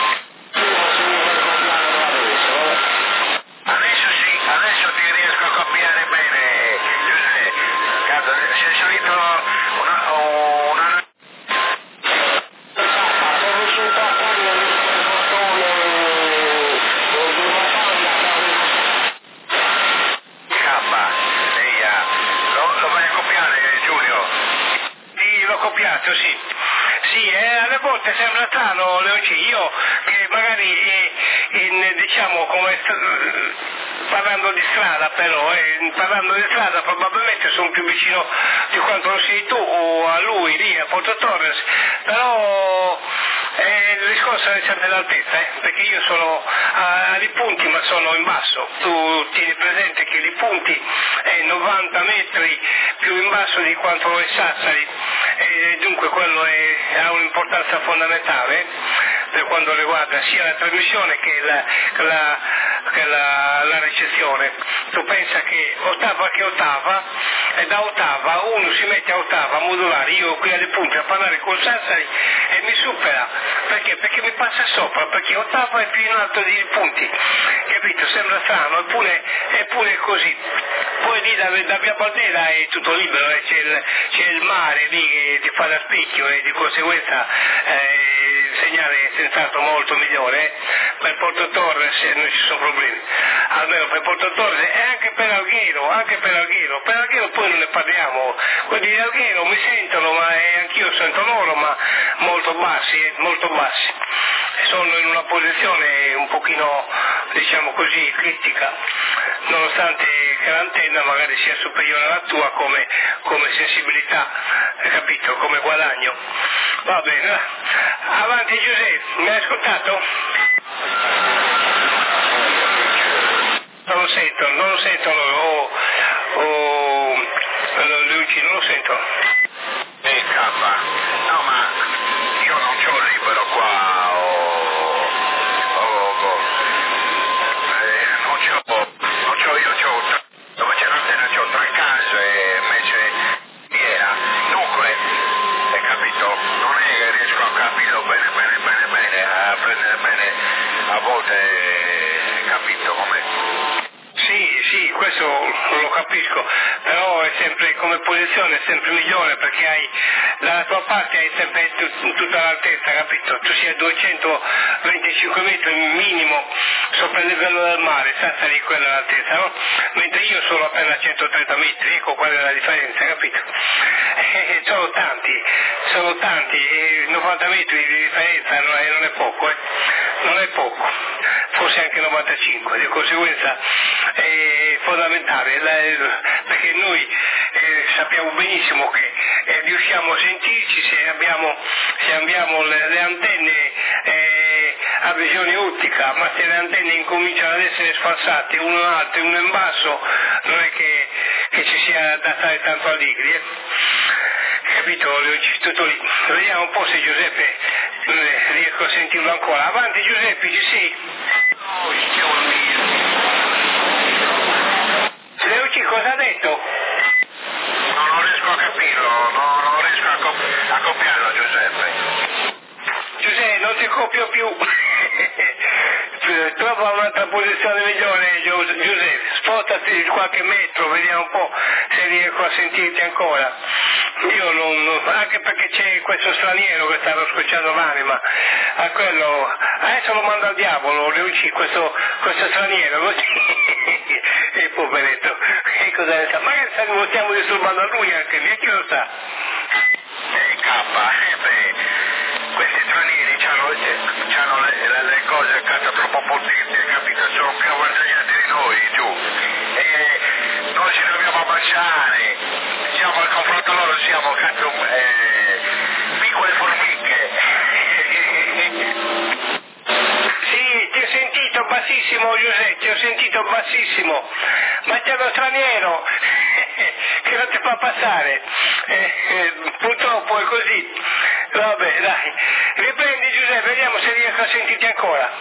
Adesso sì, adesso ti riesco a copiare bene, Giuseppe. Cazzo, sei salito una, una... Copiato, sì. Sì, eh, alle volte sembra strano, Leonci, io che magari eh, in, diciamo come parlando di strada però, eh, parlando di strada probabilmente sono più vicino di quanto lo sei tu o a lui lì a Porto Torres, però eh, il discorso è sempre l'altezza, eh, perché io sono a, a Lipunti ma sono in basso, tu tieni presente che Lipunti è novanta metri più in basso di quanto lo è Sassari, e dunque quello è, ha un'importanza fondamentale per quanto riguarda sia la trasmissione che la, che la, che la, la ricezione. Tu pensa che ottava che ottava, e da ottava uno si mette a ottava a modulare, io qui alle punte a parlare con Sassari e mi supera, perché? Perché mi passa sopra, perché ottava è più in alto di punti, capito? Sembra strano, eppure, eppure è così. Poi lì da, da Via Baldera è tutto libero, eh? c'è, il, c'è il mare lì che ti fa da specchio e di conseguenza eh, il segnale è senz'altro molto migliore, eh? Per Porto Torres non ci sono problemi, almeno per Porto Torres e anche per Alghero, anche per Alghero, per Alghero poi non ne parliamo, quelli di Alghero mi sentono, ma eh, anch'io sento loro, ma molto bassi, eh? molto bassi, sono in una posizione un pochino, diciamo così, critica, nonostante che l'antenna magari sia superiore alla tua come, come sensibilità, hai capito, come guadagno. Va bene, avanti Giuseppe, mi hai ascoltato? Non lo sento, non lo sento, oh, oh, Luigi, non lo sento. Ehi K, no ma io non c'ho il libero qua, oh, oh, oh, eh, non c'ho, non c'ho, io c'ho, dove c'è l'antenna c'ho tre case e invece era, dunque, hai capito, non è che riesco a capirlo bene, bene, bene, bene, a prendere bene, a volte, hai capito com'è? Sì, sì, questo lo capisco, però è sempre come posizione è sempre migliore perché hai dalla tua parte hai sempre t- tutta l'altezza, capito? Tu sei a duecentoventicinque metri minimo sopra il livello del mare, senza di quella l'altezza, no? Mentre io sono appena a centotrenta metri, ecco qual è la differenza, capito? Eh, sono tanti, sono tanti, e novanta metri di differenza non è, non è poco, eh? Non è poco, forse anche novantacinque, di conseguenza è fondamentale, perché noi eh, sappiamo benissimo che eh, riusciamo a sentirci se abbiamo, se abbiamo le, le antenne eh, a visione ottica, ma se le antenne incominciano ad essere sfalsate uno in alto e uno in basso, non è che, che ci sia da stare tanto allegri, eh? Capito? Tutto lì. Vediamo un po' se Giuseppe eh, riesco a sentirlo ancora. Avanti Giuseppe, ci sei? Leuci, cosa ha detto? No, non riesco a capirlo, no, non riesco a, cop- a copiarlo Giuseppe. Giuseppe, non ti copio più. Trova un'altra posizione migliore Giuseppe, spostati di qualche metro, vediamo un po' se riesco a sentirti ancora. Io non, non anche perché c'è questo straniero che sta scocciando l'anima, a quello, adesso lo mando al diavolo, Luigi, questo, questo straniero, e poveretto, che cosa ne sa, magari lo stiamo disturbando a lui anche lì, chi lo sa? Ehi K, eh beh, questi stranieri hanno le, le, le cose cazzo troppo potenti, capito? Sono più avvantaggiati di noi, giù. E noi ci dobbiamo abbassare, siamo al confronto loro, siamo cazzo eh, piccole formiche. Sì, ti ho sentito bassissimo Giuseppe, ti ho sentito bassissimo, ma c'è lo straniero che non ti fa passare, eh, eh, purtroppo è così. Vabbè, dai, riprendi Giuseppe, vediamo se riesco a sentirti ancora.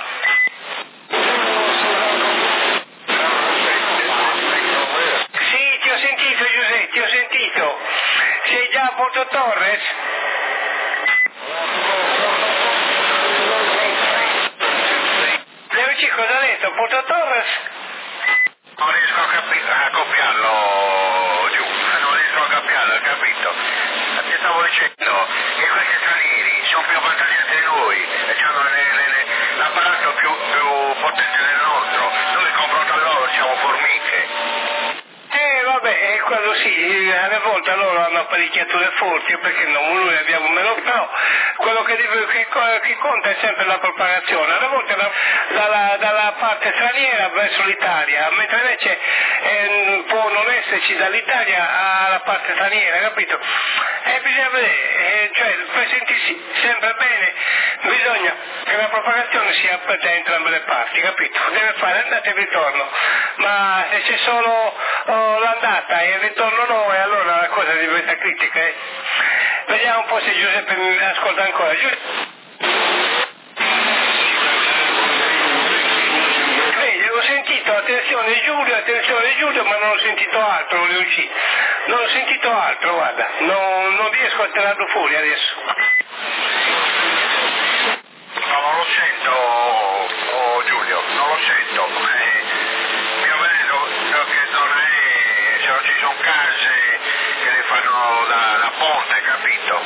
Sì, ti ho sentito Giuseppe, ti ho sentito. Sei già a Porto Torres? Leuci, cosa ha detto? Porto Torres? Non riesco a, capi- a copiarlo giù, non riesco a capiarlo, hai capito? Ti stavo dicendo che questi stranieri sono più avvantaggiati di noi e hanno le, le, le, l'apparato più, più potente del nostro, noi confronto a loro siamo formiche. Eh vabbè, eh, quello sì, alle volte loro hanno apparecchiature forti, perché non noi abbiamo meno, però quello che, deve, che, che conta è sempre la propagazione, alle volte la, dalla, dalla parte straniera verso l'Italia, mentre invece eh, può non esserci dall'Italia alla parte straniera, capito? E bisogna vedere, eh, cioè per sentirsi sempre bene bisogna che la propagazione sia aperta da entrambe le parti, capito? Deve fare andata e ritorno, ma se c'è solo oh, l'andata e il ritorno no, e allora la cosa diventa critica, eh? Vediamo un po' se Giuseppe mi ascolta ancora. Giuseppe. Vedi, ho sentito attenzione Giulio, attenzione Giulio, ma non ho sentito altro, Luigi. Non ho sentito altro, guarda, non, non riesco a tirarlo fuori adesso. No, non lo sento, oh, Giulio, non lo sento. Eh, più o meno che non è, se non ci sono case che le fanno da, da ponte, capito?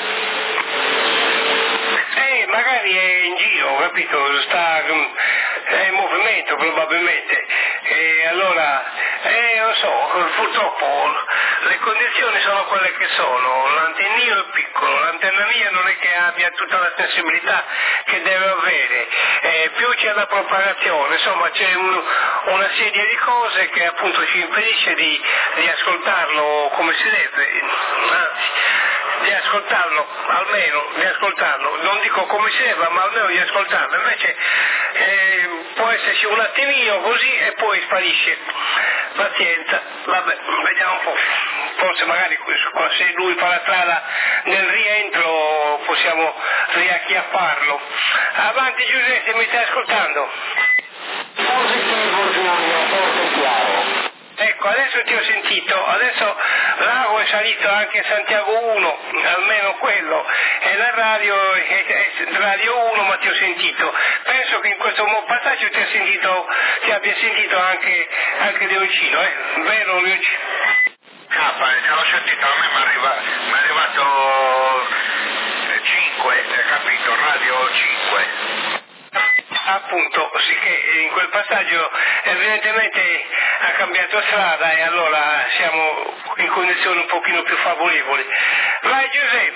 Eh, magari è in giro, capito? Sta è in movimento probabilmente. E allora Eh, lo so, purtroppo le condizioni sono quelle che sono, l'antennino è piccolo, l'antenna mia non è che abbia tutta la sensibilità che deve avere, eh, più c'è la propagazione, insomma c'è un, una serie di cose che appunto ci impedisce di, di ascoltarlo come si deve, anzi, di ascoltarlo, almeno di ascoltarlo, non dico come si deve, ma almeno di ascoltarlo, invece eh, può esserci un attimino così e poi sparisce. Pazienza, vabbè, vediamo un po', forse magari se lui fa la strada nel rientro possiamo riacchiapparlo. Avanti Giuseppe, mi stai ascoltando? Positivo Giulio, forte e chiaro. Ecco, adesso ti ho sentito, adesso l'ago è salito anche a Santiago uno, almeno quello, e la radio è, è radio uno, ma ti ho sentito. Penso che in questo passaggio ti, sentito, ti abbia sentito anche, anche Leoncino, eh? Vero Leoncino? K, già l'ho sentito, a me mi arriva, è arrivato cinque, hai capito, radio cinque. Appunto, sì che in quel passaggio evidentemente ha cambiato strada e allora siamo in condizioni un pochino più favorevoli. Vai Giuseppe!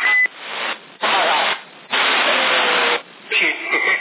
Sì.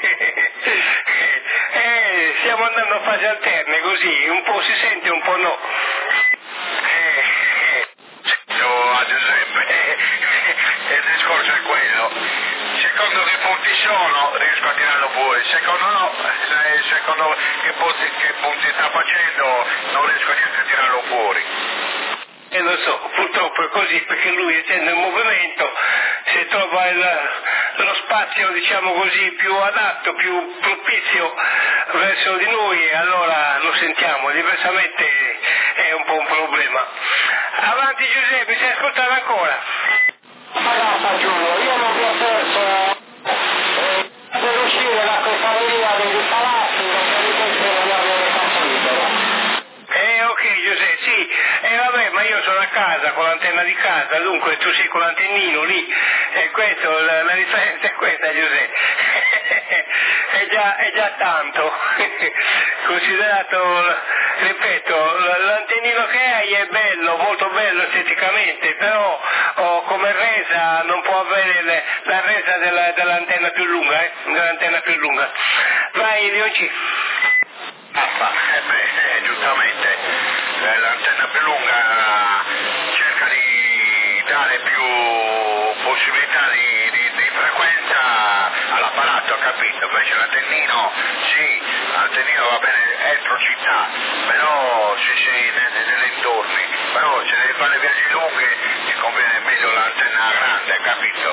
eh, stiamo andando a fasi alterne così, un po' si sente, un po' no. Eh, eh, a Giuseppe, eh, il discorso è quello. Secondo che punti sono, riesco a tirarlo fuori, secondo no, eh, secondo che punti, che punti sta facendo, non riesco neanche a tirarlo fuori. E lo so, purtroppo è così, perché lui essendo in movimento, se trova il, lo spazio, diciamo così, più adatto, più propizio verso di noi, allora lo sentiamo, diversamente è un po' un problema. Avanti Giuseppe, mi stai ascoltando ancora? Ragazza Giulio, io non vi ho perso eh, per uscire da questa via dei palazzi, perché di questo non avere campo libero. Eh ok Giuseppe, sì, eh vabbè, ma io sono a casa con l'antenna di casa, dunque tu sei con l'antennino lì, e questo, la, la differenza è questa Giuseppe, è già, è già tanto, considerato, ripeto, l'antennino che hai è bello, molto bello esteticamente, però oh, come resa non può avere le, la resa della, dell'antenna più lunga, eh, dell'antenna più lunga. Vai Leonci. Ah, eh beh, eh, giustamente, eh, l'antenna più lunga cerca di dare più possibilità di, di, di frequenza all'apparato, ho capito, invece l'antennino, sì, l'antennino va bene entro città, però se sei negli intorni, però se devi fare viaggi lunghi ti conviene meglio l'antenna grande, hai capito?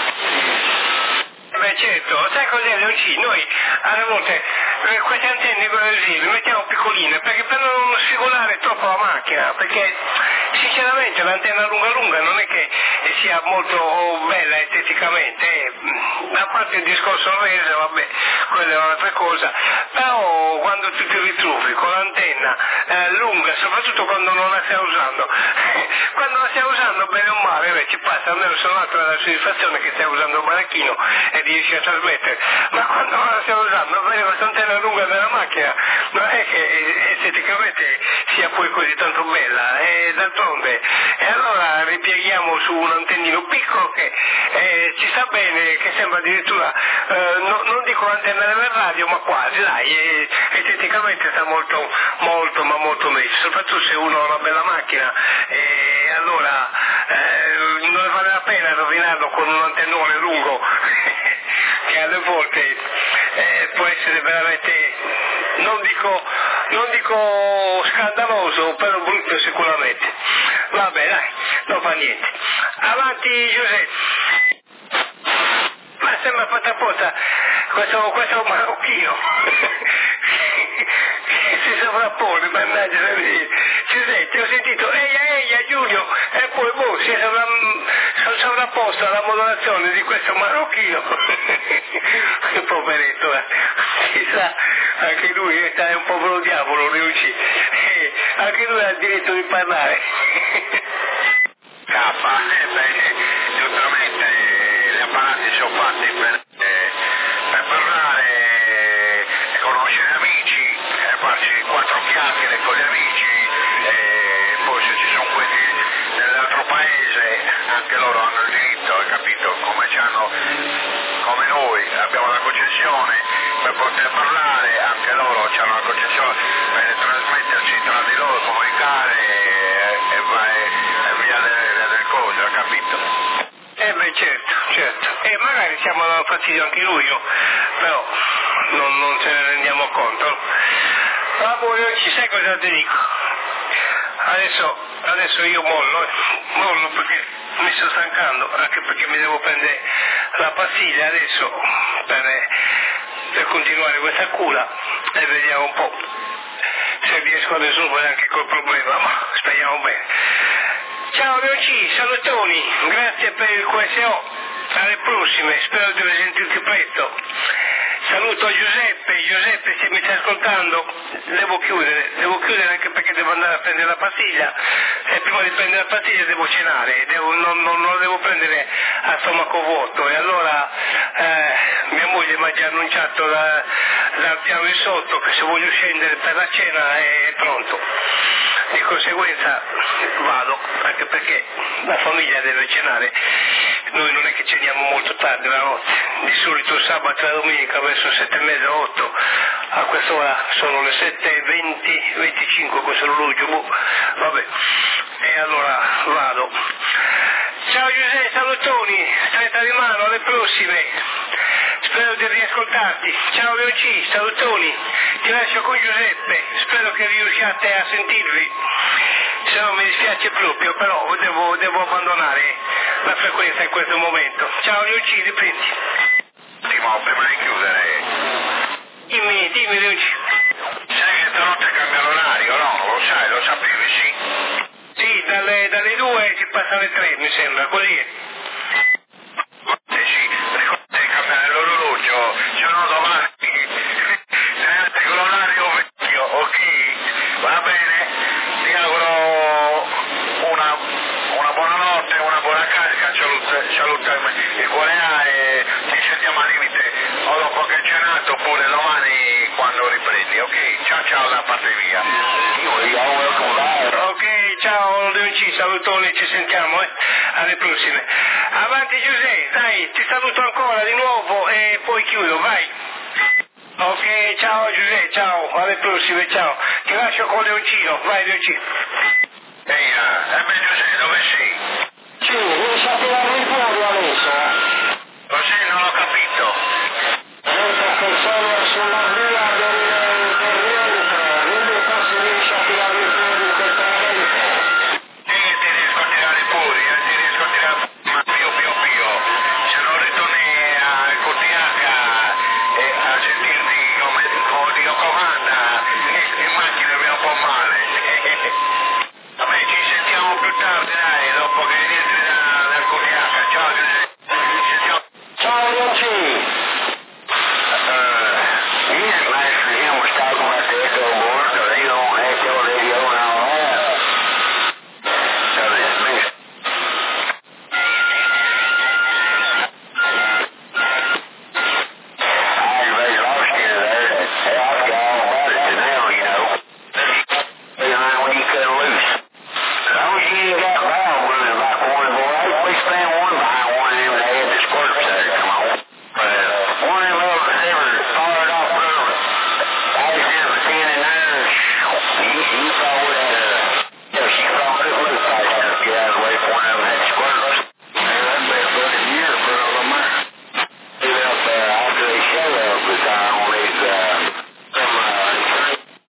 Beh certo, sai cos'è Leonci? Noi alle volte eh, queste antenne così le mettiamo piccoline perché per non scivolare troppo la macchina, perché sinceramente l'antenna lunga lunga non è che sia molto bella esteticamente, eh, a parte il discorso resa, vabbè, quella è un'altra cosa, però quando tu ti ritrovi con l'antenna eh, lunga, soprattutto quando non la stai usando, quando la stai usando bene o male, beh, ci passa almeno solo un'altra la soddisfazione che stai usando il baracchino e riesci a trasmettere, ma quando non la stai usando bene questa antenna lunga della macchina non è che esteticamente sia poi così tanto bella, e d'altronde, e allora ripieghiamo su un antennino piccolo che eh, ci sta bene, che sembra addirittura eh, no, non dico l'antenna della radio ma quasi, dai, e, esteticamente sta molto molto ma molto meglio, soprattutto se uno ha una bella macchina, e allora eh, non vale la pena rovinarlo con un antennone lungo che alle volte eh, può essere veramente, non dico, non dico scandaloso, però brutto sicuramente. Vabbè dai, non fa niente. Avanti Giuseppe. Ma sembra fatta apposta questo, questo marocchino che si sovrappone, mannaggia la mia. Giuseppe, ho sentito eia eia Giulio, e poi boh, si è sovra, sovrapposta alla modulazione di questo marocchino. Che poveretto, eh. Chissà, anche lui è un povero diavolo, Leonci. Eh, anche lui ha il diritto di parlare. K, eh beh, giustamente gli apparati sono fatti per, eh, per parlare e conoscere amici, e farci quattro chiacchiere con gli amici, paese, anche loro hanno il diritto, hai capito? Come c'hanno, come noi abbiamo la concessione per poter parlare, anche loro hanno la concessione per trasmetterci tra di loro, comunicare e, e, vai, e via del, del coso, hai capito? Eh beh, certo, certo. E magari stiamo dando fastidio anche lui, io, però non, non ce ne rendiamo conto. Vabbè, ci sai cosa ti dico? Adesso, adesso io mollo, eh. mollo perché mi sto stancando, anche perché mi devo prendere la pastiglia adesso per, per continuare questa cura e vediamo un po' se riesco a risolvere anche quel problema, ma speriamo bene. Ciao Leonci, salutoni, grazie per il Q S O, alle prossime, spero di risentirti presto. Saluto Giuseppe, Giuseppe se mi stai ascoltando, devo chiudere, devo chiudere anche perché devo andare a prendere la pastiglia e prima di prendere la pastiglia devo cenare, devo, non, non, non lo devo prendere a stomaco vuoto e allora eh, mia moglie mi ha già annunciato da, dal piano di sotto che se voglio scendere per la cena è pronto. Di conseguenza vado, anche perché la famiglia deve cenare, noi non è che ceniamo molto tardi la notte, di solito sabato e la domenica verso sette e mezza, otto, a quest'ora sono le sette e venti, venticinque, questo orologio, boh, vabbè, e allora vado. Ciao Giuseppe, salutoni, stretta di mano, alle prossime, spero di riascoltarti. Ciao Leonci, salutoni, ti lascio con Giuseppe, spero che riusciate a sentirvi, se no mi dispiace proprio, però devo, devo abbandonare la frequenza in questo momento. Ciao Leonci, riprendi. Timo, prima di chiudere, Dimmi, dimmi Leonci. sai che stanotte cambia l'orario, no? Lo sai, lo sapevi, sì? Sì, dalle, dalle due si passa alle tre, mi sembra, così è. Eh sì, ricordate di cambiare l'orologio, se no domani sei con l'orario vecchio, ok? Va bene? Ti auguro una, una buona notte, una buona carica, saluta, saluta il cuore A e ci sentiamo al limite o dopo che hai cenato oppure domani quando riprendi, ok? Ciao ciao da parte mia. Ok, ciao Leonci, salutoni, ci sentiamo, eh? Alle prossime. Avanti Giuseppe, dai, ti saluto ancora di nuovo e poi chiudo, vai. Ok, ciao Giuseppe, ciao, alle prossime, ciao. Ti lascio con Leoncino, vai Leonci. Ehi, eh, beh Giuseppe, dove sei? Sì, riesci a tirarmi fuori adesso?